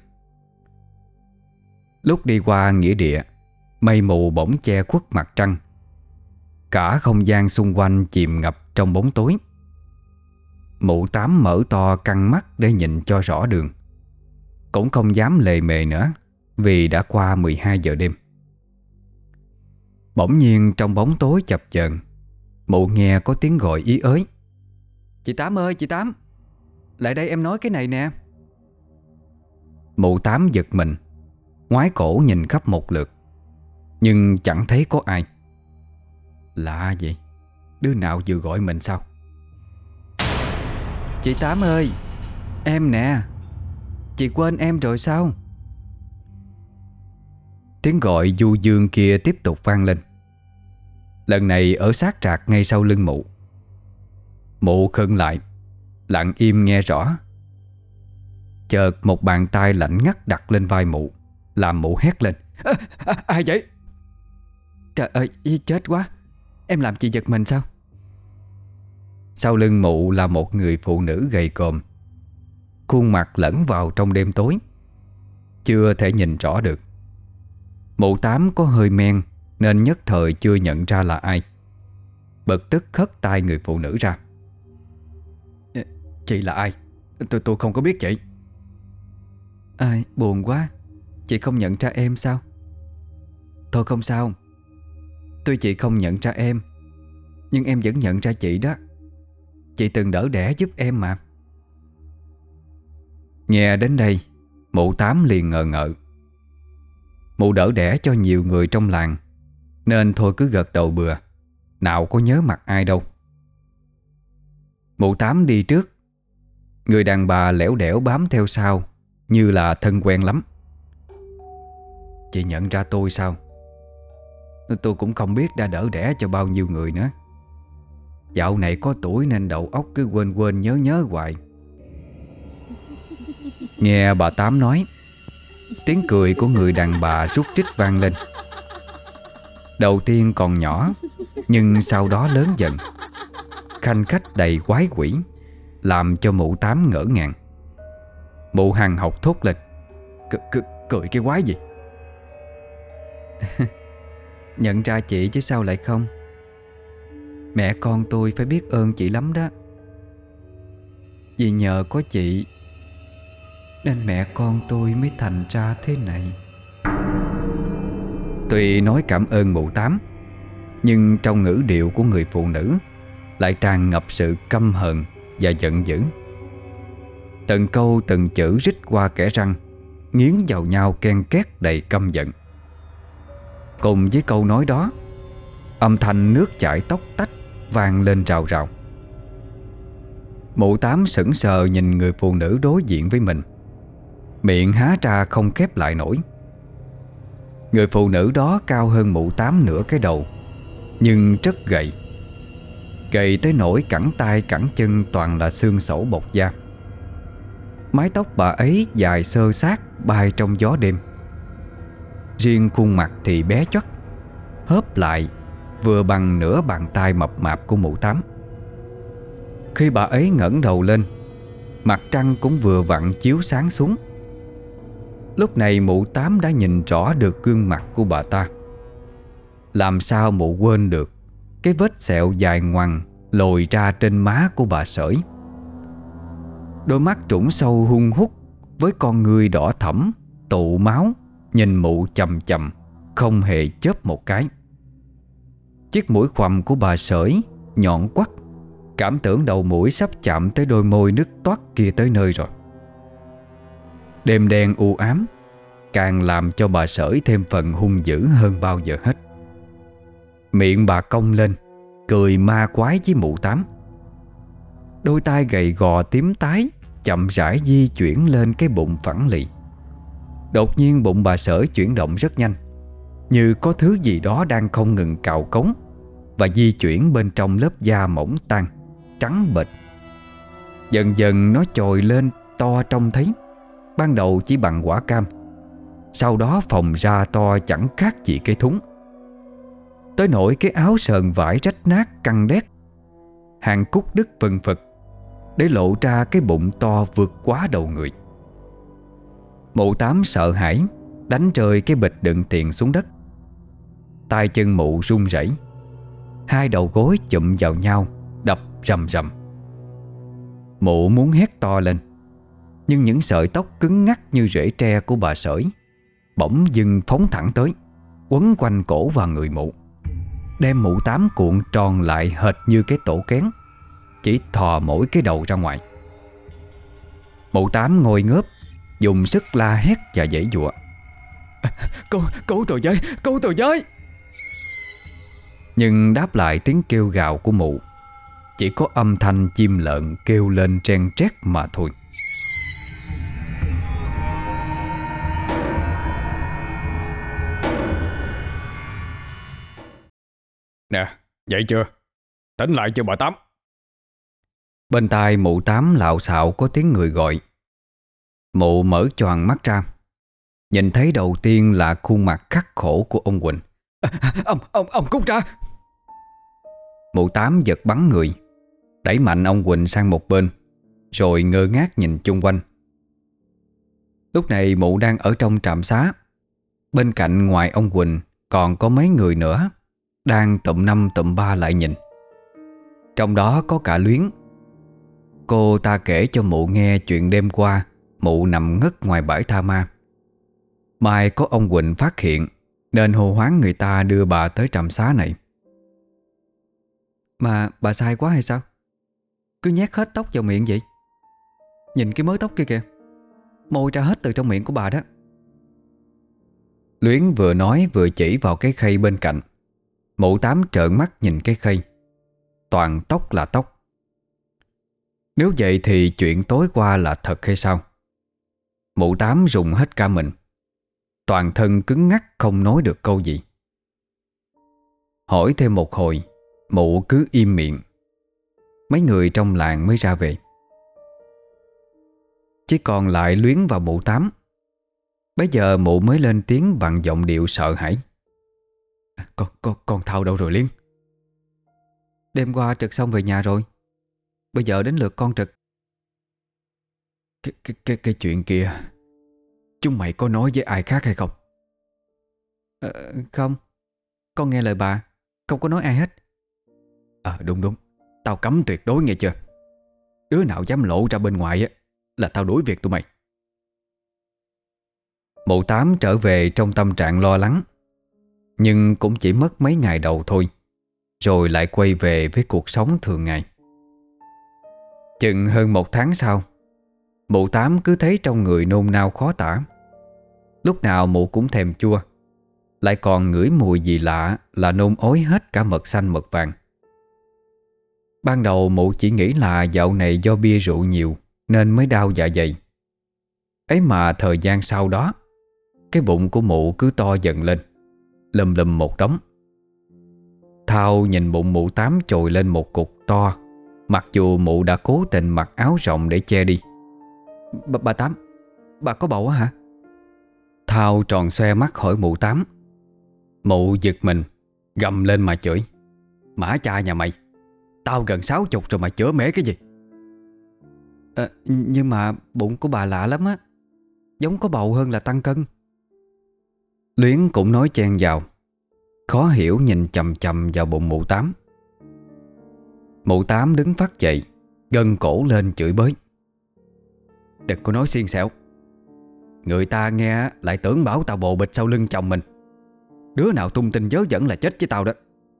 S3: Lúc đi qua nghĩa địa, mây mù bỗng che khuất mặt trăng. Cả không gian xung quanh chìm ngập trong bóng tối. Mụ Tám mở to căng mắt để nhìn cho rõ đường, cũng không dám lề mề nữa, vì đã qua 12 giờ đêm. Bỗng nhiên trong bóng tối chập chờn, Mụ nghe có tiếng gọi ý ới:
S4: "Chị Tám ơi, chị Tám, lại đây em nói cái này nè."
S3: Mụ Tám giật mình, ngoái cổ nhìn khắp một lượt, nhưng chẳng thấy có ai. Lạ vậy, đứa nào vừa gọi mình sao?
S4: "Chị Tám ơi, em nè, chị quên em rồi sao?"
S3: Tiếng gọi du dương kia tiếp tục vang lên, lần này ở sát trạc ngay sau lưng Mụ. Mụ khựng lại, lặng im nghe rõ. Chợt một bàn tay lạnh ngắt đặt lên vai Mụ, làm Mụ hét lên:
S4: Ai vậy? Trời ơi, chết quá, em làm chị giật mình sao?
S3: Sau lưng Mụ là một người phụ nữ gầy còm, khuôn mặt lẫn vào trong đêm tối, chưa thể nhìn rõ được. Mụ Tám có hơi men nên nhất thời chưa nhận ra là ai, bực tức hất tay người phụ nữ ra.
S4: "Chị là ai? Tôi không có biết chị." "Ai, buồn quá, chị không nhận ra em sao?" "Thôi không sao, tuy chị không nhận ra em, nhưng em vẫn nhận ra chị đó. Chị từng đỡ đẻ giúp em mà."
S3: Nghe đến đây, Mụ Tám liền ngờ ngợ. Mụ đỡ đẻ cho nhiều người trong làng, nên thôi cứ gật đầu bừa, nào có nhớ mặt ai đâu. Mụ Tám đi trước, người đàn bà lẻo đẻo bám theo sau, như là thân quen lắm.
S4: "Chị nhận ra tôi sao?" "Tôi cũng không biết đã đỡ đẻ cho bao nhiêu người nữa. Dạo này có tuổi nên đầu óc cứ quên nhớ hoài."
S3: Nghe bà Tám nói, tiếng cười của người đàn bà rúc rích vang lên. Đầu tiên còn nhỏ, nhưng sau đó lớn dần, khanh khách đầy quái quỷ, làm cho Mụ Tám ngỡ ngàng. Mụ hằn học thốt lên:
S4: Cười cái quái gì?" "Nhận ra chị chứ sao lại không. Mẹ con tôi phải biết ơn chị lắm đó. Vì nhờ có chị nên mẹ con tôi mới thành ra thế này."
S3: Tuy nói cảm ơn Mụ Tám, nhưng trong ngữ điệu của người phụ nữ lại tràn ngập sự căm hờn và giận dữ. Từng câu từng chữ rít qua kẽ răng, nghiến vào nhau ken két đầy căm giận. Cùng với câu nói đó, âm thanh nước chảy tóc tách vang lên rào rào. Mụ Tám sững sờ nhìn người phụ nữ đối diện với mình, miệng há ra không khép lại nổi. Người phụ nữ đó cao hơn Mụ Tám nửa cái đầu, nhưng rất gầy, gầy tới nỗi cẳng tay cẳng chân toàn là xương sẩu bọc da. Mái tóc bà ấy dài xơ xác bay trong gió đêm. Riêng khuôn mặt thì bé choắt, hớp lại vừa bằng nửa bàn tay mập mạp của Mụ Tám. Khi bà ấy ngẩng đầu lên, mặt trăng cũng vừa vặn chiếu sáng xuống. Lúc này Mụ Tám đã nhìn rõ được gương mặt của bà ta. Làm sao Mụ quên được cái vết sẹo dài ngoằng lồi ra trên má của bà Sởi. Đôi mắt trũng sâu hun hút với con ngươi đỏ thẫm tụ máu nhìn Mụ chằm chằm, không hề chớp một cái. Chiếc mũi khoằm của bà Sởi nhọn quắt, cảm tưởng đầu mũi sắp chạm tới đôi môi nứt toát kia tới nơi rồi. Đêm đen u ám, càng làm cho bà Sởi thêm phần hung dữ hơn bao giờ hết. Miệng bà cong lên, cười ma quái với mụ Tám. Đôi tay gầy gò tím tái chậm rãi di chuyển lên cái bụng phẳng lì. Đột nhiên bụng bà Sởi chuyển động rất nhanh, như có thứ gì đó đang không ngừng cào cống và di chuyển bên trong lớp da mỏng tang, trắng bệch. Dần dần nó trồi lên to trông thấy. Ban đầu chỉ bằng quả cam, sau đó phồng ra to chẳng khác gì cây thúng. Tới nỗi cái áo sờn vải rách nát căng đét, hàng cúc đứt phần phật, để lộ ra cái bụng to vượt quá đầu người. Mụ Tám sợ hãi đánh rơi cái bịch đựng tiền xuống đất. Tay chân mụ run rẩy, hai đầu gối chụm vào nhau đập rầm rầm. Mụ muốn hét to lên, nhưng những sợi tóc cứng ngắc như rễ tre của bà Sởi bỗng dưng phóng thẳng tới, quấn quanh cổ và người mụ, đem mụ Tám cuộn tròn lại hệt như cái tổ kén, chỉ thò mỗi cái đầu ra ngoài. Mụ Tám ngồi ngớp, dùng sức la hét và giãy giụa. Cứu tôi với, cứu tôi với! Nhưng đáp lại tiếng kêu gào của mụ chỉ có âm thanh chim lợn kêu lên ren trét mà thôi.
S2: Nè, dậy chưa? Tỉnh lại chưa bà Tám?
S3: Bên tai mụ Tám lạo xạo có tiếng người gọi. Mụ mở choàng mắt ra, nhìn thấy đầu tiên là khuôn mặt khắc khổ của ông Quỳnh.
S2: Ông cút ra!
S3: Mụ Tám giật bắn người, đẩy mạnh ông Quỳnh sang một bên, rồi ngơ ngác nhìn chung quanh. Lúc này mụ đang ở trong trạm xá. Bên cạnh ngoài ông Quỳnh còn có mấy người nữa đang tụm năm tụm ba lại nhìn. Trong đó có cả Luyến. Cô ta kể cho mụ nghe chuyện đêm qua mụ nằm ngất ngoài bãi tha ma. Mai có ông Quỳnh phát hiện nên hô hoán người ta đưa bà tới trạm xá này.
S4: Mà bà sai quá hay sao? Cứ nhét hết tóc vào miệng vậy. Nhìn cái mớ tóc kia kìa, môi ra hết từ trong miệng của bà đó.
S3: Luyến vừa nói vừa chỉ vào cái khay bên cạnh. Mụ Tám trợn mắt nhìn cái khay, toàn tóc là tóc. Nếu vậy thì chuyện tối qua là thật hay sao? Mụ Tám rùng hết cả mình, toàn thân cứng ngắc không nói được câu gì. Hỏi thêm một hồi, mụ cứ im miệng. Mấy người trong làng mới ra về. Chỉ còn lại Luyến và mụ Tám. Bây giờ mụ mới lên tiếng bằng giọng điệu sợ hãi.
S4: Con Thao đâu rồi Liên? Đêm qua trực xong về nhà rồi, bây giờ đến lượt con trực.
S3: Cái chuyện kia chúng mày có nói với ai khác hay không?
S4: Không, con nghe lời bà, không có nói ai hết.
S3: Đúng, tao cấm tuyệt đối nghe chưa? Đứa nào dám lộ ra bên ngoài á là tao đuổi việc tụi mày. Mụ Tám trở về trong tâm trạng lo lắng, nhưng cũng chỉ mất mấy ngày đầu thôi, rồi lại quay về với cuộc sống thường ngày. Chừng hơn 1 tháng sau, mụ Tám cứ thấy trong người nôn nao khó tả. Lúc nào mụ cũng thèm chua, lại còn ngửi mùi gì lạ là nôn ói hết cả mật xanh mật vàng. Ban đầu mụ chỉ nghĩ là dạo này do bia rượu nhiều nên mới đau dạ dày. Ấy mà thời gian sau đó, cái bụng của mụ cứ to dần lên, lùm lùm một đống. Thao nhìn bụng mụ Tám trồi lên một cục to, mặc dù mụ đã cố tình mặc áo rộng để che đi.
S4: Bà Tám, bà có bầu á hả?
S3: Thao tròn xoe mắt hỏi mụ Tám. Mụ giật mình, gầm lên mà chửi. Mã cha nhà mày, tao gần 60 rồi mà chữa mẻ cái gì?
S4: Nhưng mà bụng của bà lạ lắm á, giống có bầu hơn là tăng cân.
S3: Luyến cũng nói chen vào, khó hiểu nhìn chằm chằm vào bụng mụ Tám. Mụ Tám đứng phát dậy, gân cổ lên chửi bới. Đừng có nói xiên xẹo. Người ta nghe lại tưởng bảo tao bồ bịch sau lưng chồng mình. Đứa nào tung tin vớ vẩn là chết với tao đó.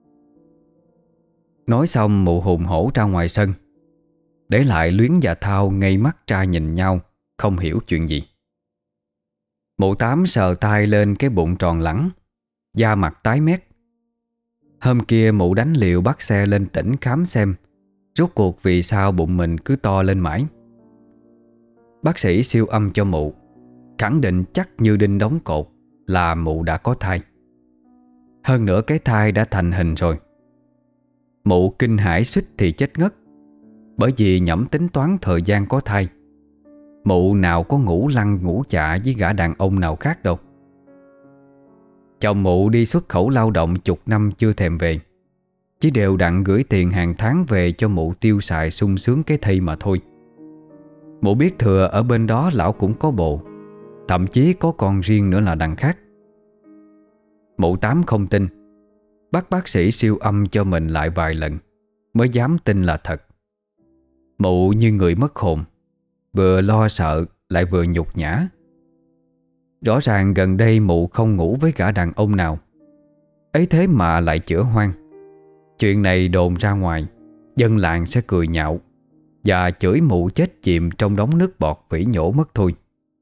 S3: Nói xong mụ hùng hổ ra ngoài sân, để lại Luyến và Thao ngây mắt ra nhìn nhau, không hiểu chuyện gì.
S1: Mụ Tám sờ tay lên cái bụng tròn lẳng, da mặt tái mét. Hôm kia mụ đánh liều bắt xe lên tỉnh khám xem rốt cuộc vì sao bụng mình cứ to lên mãi. Bác sĩ siêu âm cho mụ, khẳng định chắc như đinh đóng cột là mụ đã có thai. Hơn nữa cái thai đã thành hình rồi. Mụ kinh hãi suýt thì chết ngất, bởi vì nhẩm tính toán thời gian có thai, mụ nào có ngủ lăn ngủ chạ với gã đàn ông nào khác đâu. Chồng mụ đi xuất khẩu lao động chục năm chưa thèm về, chỉ đều đặn gửi tiền hàng tháng về cho mụ tiêu xài sung sướng cái thây mà thôi. Mụ biết thừa ở bên đó lão cũng có bồ, thậm chí có con riêng nữa là đằng khác. Mụ Tám không tin, bắt bác sĩ siêu âm cho mình lại vài lần mới dám tin là thật. Mụ như người mất hồn, vừa lo sợ lại vừa nhục nhã. Rõ ràng gần đây mụ không ngủ với gã đàn ông nào, ấy thế mà lại chữa hoang. Chuyện này đồn ra ngoài, dân làng sẽ cười nhạo và chửi mụ chết chìm trong đống nước bọt vỉ nhổ mất thôi.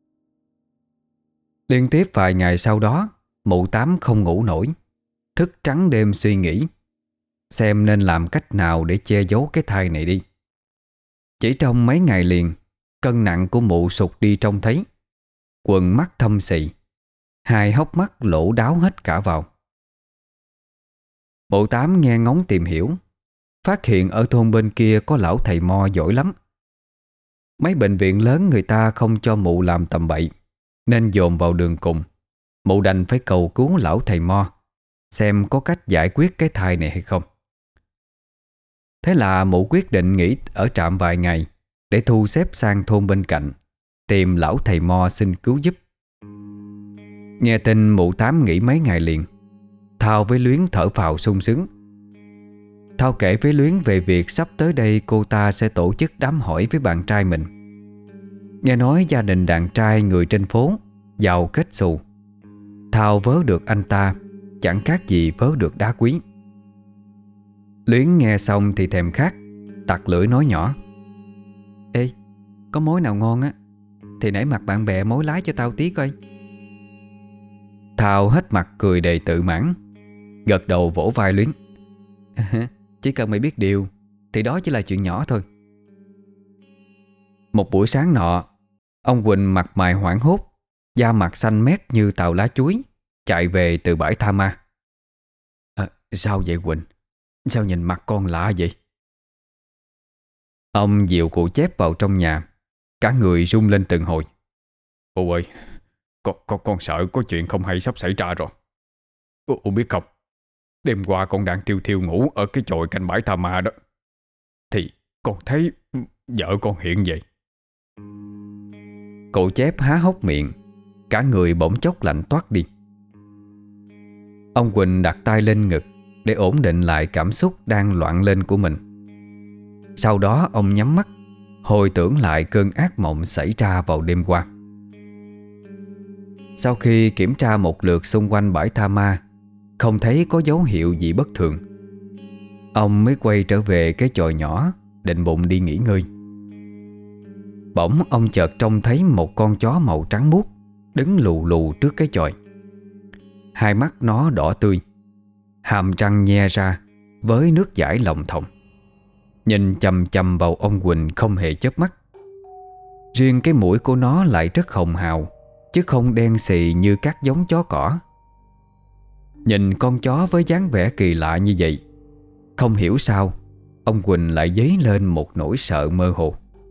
S1: Liên tiếp vài ngày sau đó, mụ Tám không ngủ nổi, thức trắng đêm suy nghĩ xem nên làm cách nào để che giấu cái thai này đi. Chỉ trong mấy ngày liền, cân nặng của mụ sụt đi trông thấy. Quần mắt thâm xị, hai hốc mắt lỗ đáo hết cả vào. Mụ Tám nghe ngóng tìm hiểu, phát hiện ở thôn bên kia có lão thầy mo giỏi lắm. Mấy bệnh viện lớn người ta không cho mụ làm tầm bậy, nên dồn vào đường cùng. Mụ đành phải cầu cứu lão thầy mo, xem có cách giải quyết cái thai này hay không. Thế là mụ quyết định nghỉ ở trạm vài ngày để thu xếp sang thôn bên cạnh, tìm lão thầy mo xin cứu giúp. Nghe tin mụ Tám nghỉ mấy ngày liền, Thao với Luyến thở phào sung sướng. Thao kể với Luyến về việc sắp tới đây cô ta sẽ tổ chức đám hỏi với bạn trai mình. Nghe nói gia đình đàn trai người trên phố giàu kết xù, Thao vớ được anh ta chẳng khác gì vớ được đá quý. Luyến nghe xong thì thèm khát, tặc lưỡi nói nhỏ: Ê, có mối nào ngon á thì nể mặt bạn bè mối lái cho tao tí coi. Thao hết mặt cười đầy tự mãn, gật đầu vỗ vai Luyến: Chỉ cần mày biết điều thì đó chỉ là chuyện nhỏ thôi. Một buổi sáng nọ, ông Quỳnh mặt mày hoảng hốt, da mặt xanh mét như tàu lá chuối, chạy về từ bãi tha ma. Sao vậy Quỳnh? Sao nhìn mặt con lạ vậy? Ông dìu cụ Chép vào trong nhà, cả người run lên từng hồi.
S2: Ồ ơi, con sợ có chuyện không hay sắp xảy ra rồi. Ồ biết không, đêm qua con đang thiêu thiêu ngủ ở cái chòi cạnh bãi tha ma đó, thì con thấy vợ con hiện vậy.
S1: Cụ Chép há hốc miệng, cả người bỗng chốc lạnh toát đi. Ông Quỳnh đặt tay lên ngực để ổn định lại cảm xúc đang loạn lên của mình. Sau đó ông nhắm mắt, hồi tưởng lại cơn ác mộng xảy ra vào đêm qua. Sau khi kiểm tra một lượt xung quanh bãi tha ma, không thấy có dấu hiệu gì bất thường, ông mới quay trở về cái chòi nhỏ, định bụng đi nghỉ ngơi. Bỗng ông chợt trông thấy một con chó màu trắng muốt đứng lù lù trước cái chòi. Hai mắt nó đỏ tươi, hàm răng nhe ra với nước dãi lồng thòng, nhìn chằm chằm vào ông Quỳnh không hề chớp mắt. Riêng cái mũi của nó lại rất hồng hào, chứ không đen xì như các giống chó cỏ. Nhìn con chó với dáng vẻ kỳ lạ như vậy, không hiểu sao ông Quỳnh lại dấy lên một nỗi sợ mơ hồ.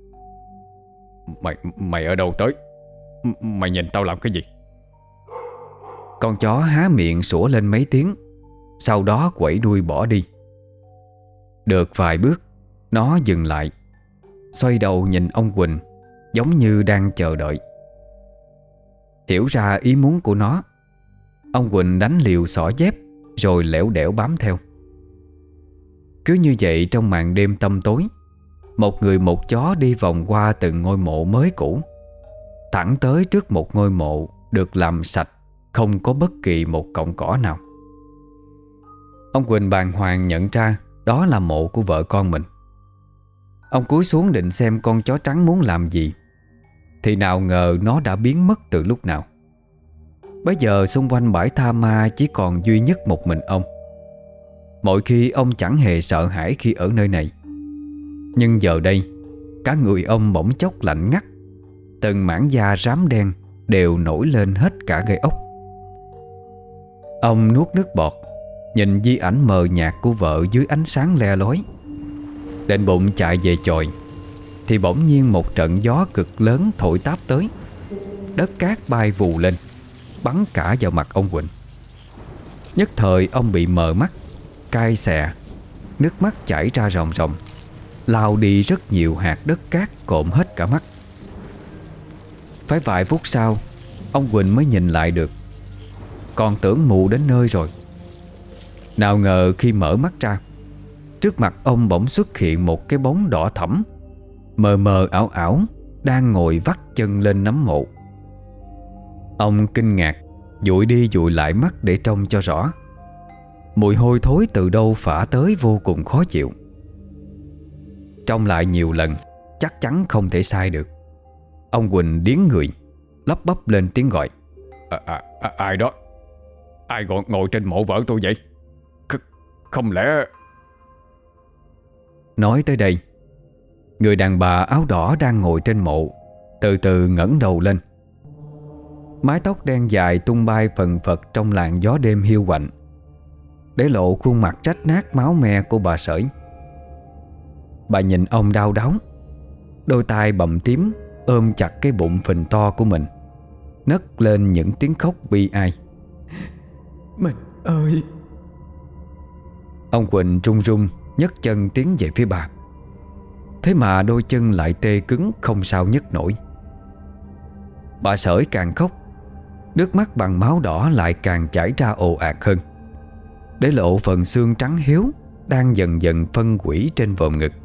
S2: Mày ở đâu tới? Mày nhìn tao làm cái gì?
S1: Con chó há miệng sủa lên mấy tiếng, sau đó quẩy đuôi bỏ đi. Được vài bước, nó dừng lại, xoay đầu nhìn ông Quỳnh, giống như đang chờ đợi. Hiểu ra ý muốn của nó, ông Quỳnh đánh liều xỏ dép rồi lẻo đẻo bám theo. Cứ như vậy trong màn đêm tăm tối, một người một chó đi vòng qua từng ngôi mộ mới cũ, thẳng tới trước một ngôi mộ được làm sạch, không có bất kỳ một cọng cỏ nào. Ông Quỳnh bàng hoàng nhận ra đó là mộ của vợ con mình. Ông cúi xuống định xem con chó trắng muốn làm gì, thì nào ngờ nó đã biến mất từ lúc nào. Bây giờ xung quanh bãi tha ma chỉ còn duy nhất một mình ông. Mọi khi ông chẳng hề sợ hãi khi ở nơi này, nhưng giờ đây cả người ông bỗng chốc lạnh ngắt. Từng mảng da rám đen đều nổi lên hết cả gai ốc. Ông nuốt nước bọt, nhìn di ảnh mờ nhạt của vợ dưới ánh sáng le lói. Định bụng chạy về chòi thì bỗng nhiên một trận gió cực lớn thổi táp tới. Đất cát bay vù lên, bắn cả vào mặt ông Quỳnh. Nhất thời ông bị mờ mắt, cay xè, nước mắt chảy ra ròng ròng, lao đi rất nhiều hạt đất cát cộm hết cả mắt. Phải vài phút sau ông Quỳnh mới nhìn lại được, còn tưởng mù đến nơi rồi. Nào ngờ khi mở mắt ra, trước mặt ông bỗng xuất hiện một cái bóng đỏ thẫm, mờ mờ ảo ảo, đang ngồi vắt chân lên nấm mộ. Ông kinh ngạc, dụi đi dụi lại mắt để trông cho rõ. Mùi hôi thối từ đâu phả tới vô cùng khó chịu. Trông lại nhiều lần chắc chắn không thể sai được. Ông Quỳnh điếng người, lắp bắp lên tiếng gọi.
S2: Ai đó? Ai ngồi trên mộ vợ tôi vậy? Không lẽ...
S1: Nói tới đây, người đàn bà áo đỏ đang ngồi trên mộ từ từ ngẩng đầu lên. Mái tóc đen dài tung bay phần phật trong làn gió đêm hiu quạnh, để lộ khuôn mặt rách nát máu me của bà Sởi. Bà nhìn ông đau đáu, đôi tay bầm tím ôm chặt cái bụng phình to của mình, nấc lên những tiếng khóc bi ai. Mình ơi! Ông Quỳnh run run nhấc chân tiến về phía bà. Thế mà đôi chân lại tê cứng không sao nhấc nổi. Bà Sởi càng khóc, nước mắt bằng máu đỏ lại càng chảy ra ồ ạt hơn, để lộ phần xương trắng hiếu đang dần dần phân hủy trên vòm ngực.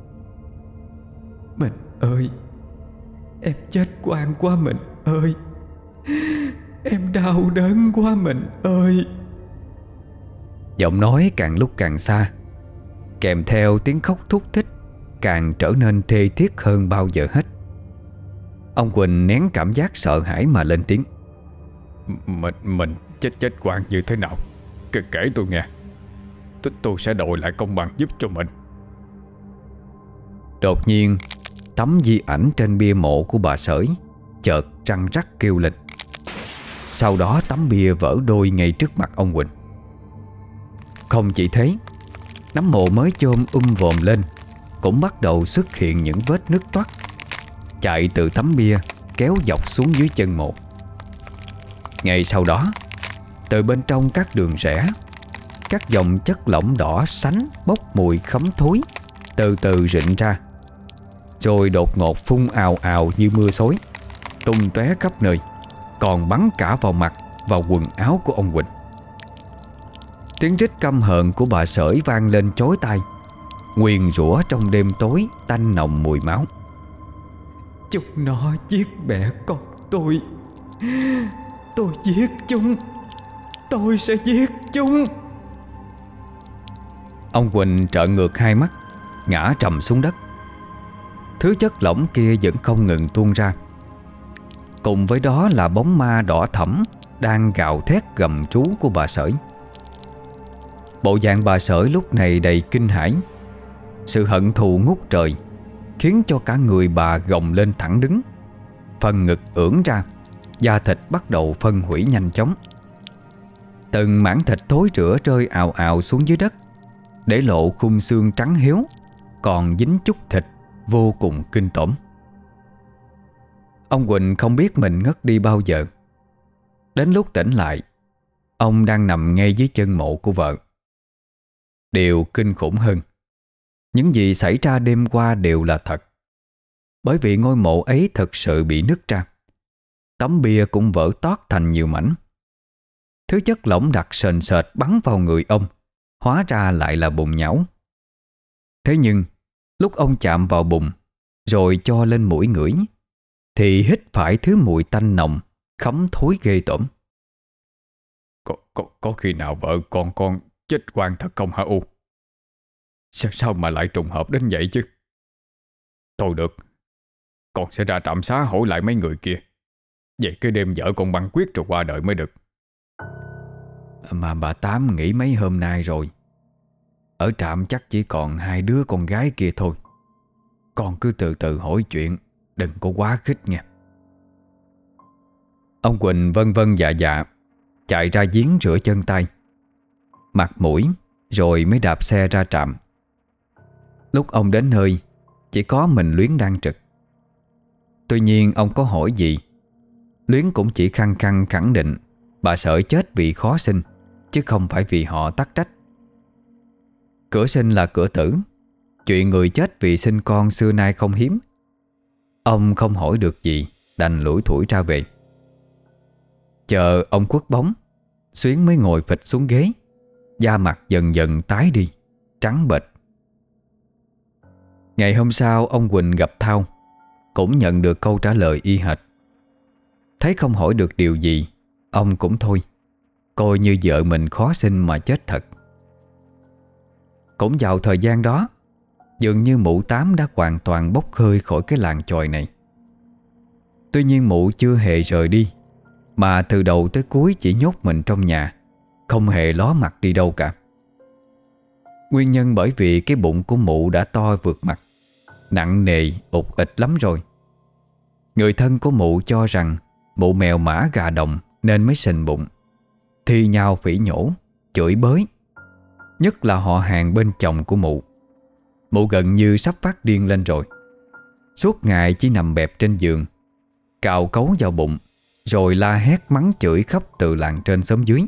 S1: Mình ơi! Em chết oan quá mình ơi! Em đau đớn quá mình ơi! Giọng nói càng lúc càng xa, kèm theo tiếng khóc thúc thích càng trở nên thê thiết hơn bao giờ hết. Ông Quỳnh nén cảm giác sợ hãi mà lên tiếng.
S2: Mình chết quan như thế nào? Kể tôi nghe. Tôi sẽ đòi lại công bằng giúp cho mình.
S1: Đột nhiên, tấm di ảnh trên bia mộ của bà Sởi chợt răng rắc kêu lên. Sau đó tấm bia vỡ đôi ngay trước mặt ông Quỳnh. Không chỉ thế, nấm mộ mới chôm vòm lên cũng bắt đầu xuất hiện những vết nứt toác, chạy từ tấm bia kéo dọc xuống dưới chân mộ. Ngay sau đó, từ bên trong các đường rẽ, các dòng chất lỏng đỏ sánh bốc mùi khắm thối từ từ rịn ra, rồi đột ngột phun ào ào như mưa xối, tung tóe khắp nơi, còn bắn cả vào mặt, vào quần áo của ông Quỳnh. Tiếng rít căm hờn của bà Sởi vang lên chói tai, nguyền rủa trong đêm tối tanh nồng mùi máu. Chúng nó giết mẹ con tôi giết chúng, tôi sẽ giết chúng. Ông Quỳnh trợn ngược hai mắt, ngã trầm xuống đất. Thứ chất lỏng kia vẫn không ngừng tuôn ra. Cùng với đó là bóng ma đỏ thẫm đang gào thét gầm trú của bà Sởi. Bộ dạng bà Sởi lúc này đầy kinh hãi. Sự hận thù ngút trời khiến cho cả người bà gồng lên thẳng đứng, phần ngực ưỡn ra, da thịt bắt đầu phân hủy nhanh chóng. Từng mảng thịt thối rữa rơi ào ào xuống dưới đất, để lộ khung xương trắng hiếu còn dính chút thịt, vô cùng kinh tởm. Ông Quỳnh không biết mình ngất đi bao giờ. Đến lúc tỉnh lại, ông đang nằm ngay dưới chân mộ của vợ. Điều kinh khủng hơn, những gì xảy ra đêm qua đều là thật. Bởi vì ngôi mộ ấy thực sự bị nứt ra, tấm bia cũng vỡ toác thành nhiều mảnh. Thứ chất lỏng đặc sền sệt bắn vào người ông hóa ra lại là bùn nhão. Thế nhưng lúc ông chạm vào bùn rồi cho lên mũi ngửi thì hít phải thứ mùi tanh nồng khắm thối ghê tởm.
S2: Có khi nào vợ con chết oan thật không hả U? Sao mà lại trùng hợp đến vậy chứ? Thôi được, con sẽ ra trạm xá hỏi lại mấy người kia, Vậy cái đêm vợ con băng quyết rồi qua đời mới được.
S3: Mà bà Tám nghỉ mấy hôm nay rồi. Ở trạm chắc chỉ còn 2 đứa con gái kia thôi. Con cứ từ từ hỏi chuyện, đừng có quá khích nha.
S1: Ông Quỳnh vân vân dạ dạ, chạy ra giếng rửa chân tay, mặt mũi, rồi mới đạp xe ra trạm. Lúc ông đến nơi, chỉ có mình Luyến đang trực. Tuy nhiên ông có hỏi gì, Luyến cũng chỉ khăng khăng khẳng định bà Sợi chết vì khó sinh, chứ không phải vì họ tắc trách. Cửa sinh là cửa tử, chuyện người chết vì sinh con xưa nay không hiếm. Ông không hỏi được gì, đành lủi thủi ra về. Chờ ông khuất bóng, Xuyến mới ngồi phịch xuống ghế, da mặt dần dần tái đi, trắng bệch. Ngày hôm sau ông Quỳnh gặp Thao, cũng nhận được câu trả lời y hệt. Thấy không hỏi được điều gì, ông cũng thôi, coi như vợ mình khó sinh mà chết thật. Cũng vào thời gian đó, dường như mụ Tám đã hoàn toàn bốc hơi khỏi cái làng chòi này. Tuy nhiên mụ chưa hề rời đi, mà từ đầu tới cuối chỉ nhốt mình trong nhà, không hề ló mặt đi đâu cả. Nguyên nhân bởi vì cái bụng của mụ đã to vượt mặt, nặng nề, ụt ịch lắm rồi. Người thân của mụ cho rằng mụ mèo mã gà đồng nên mới sình bụng, thi nhau phỉ nhổ, chửi bới. Nhất là họ hàng bên chồng của mụ. Mụ gần như sắp phát điên lên rồi. Suốt ngày chỉ nằm bẹp trên giường, cào cấu vào bụng, rồi la hét mắng chửi khắp từ làng trên xóm dưới.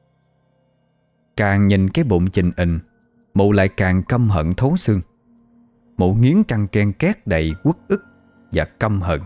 S1: Càng nhìn cái bụng chình ình, mụ lại càng căm hận thấu xương. Mụ nghiến răng ken két đầy uất ức và căm hận.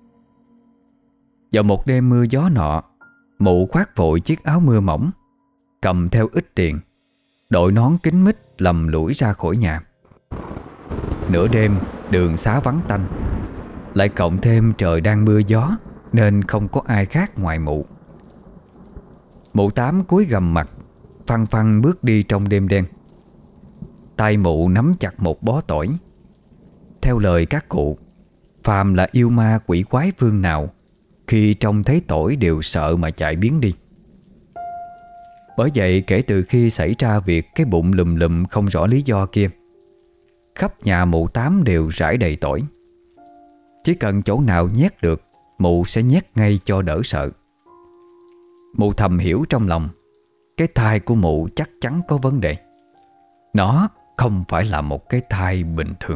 S1: Vào một đêm mưa gió nọ, mụ khoác vội chiếc áo mưa mỏng, cầm theo ít tiền, đội nón kín mít lầm lũi ra khỏi nhà. Nửa đêm đường xá vắng tanh, lại cộng thêm trời đang mưa gió, nên không có ai khác ngoài mụ. Mụ Tám cúi gằm mặt, phăng phăng bước đi trong đêm đen. Tay mụ nắm chặt một bó tỏi. Theo lời các cụ, phàm là yêu ma quỷ quái phương nào, khi trông thấy tỏi đều sợ mà chạy biến đi. Bởi vậy kể từ khi xảy ra việc cái bụng lùm lùm không rõ lý do kia, khắp nhà mụ Tám đều rải đầy tỏi. Chỉ cần chỗ nào nhét được, mụ sẽ nhét ngay cho đỡ sợ. Mụ thầm hiểu trong lòng, cái thai của mụ chắc chắn có vấn đề. Nó không phải là một cái thai bình thường.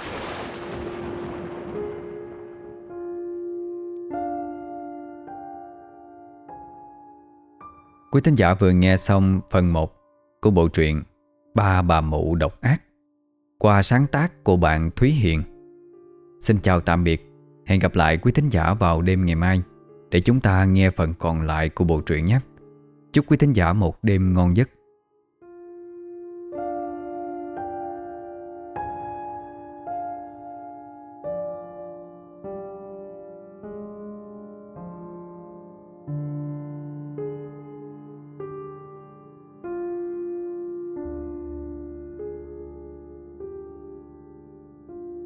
S1: Quý thính giả vừa nghe xong phần 1 của bộ truyện Ba Bà Mụ Độc Ác qua sáng tác của bạn Thúy Hiền. Xin chào tạm biệt. Hẹn gặp lại quý thính giả vào đêm ngày mai để chúng ta nghe phần còn lại của bộ truyện nhé. Chúc quý thính giả một đêm ngon giấc.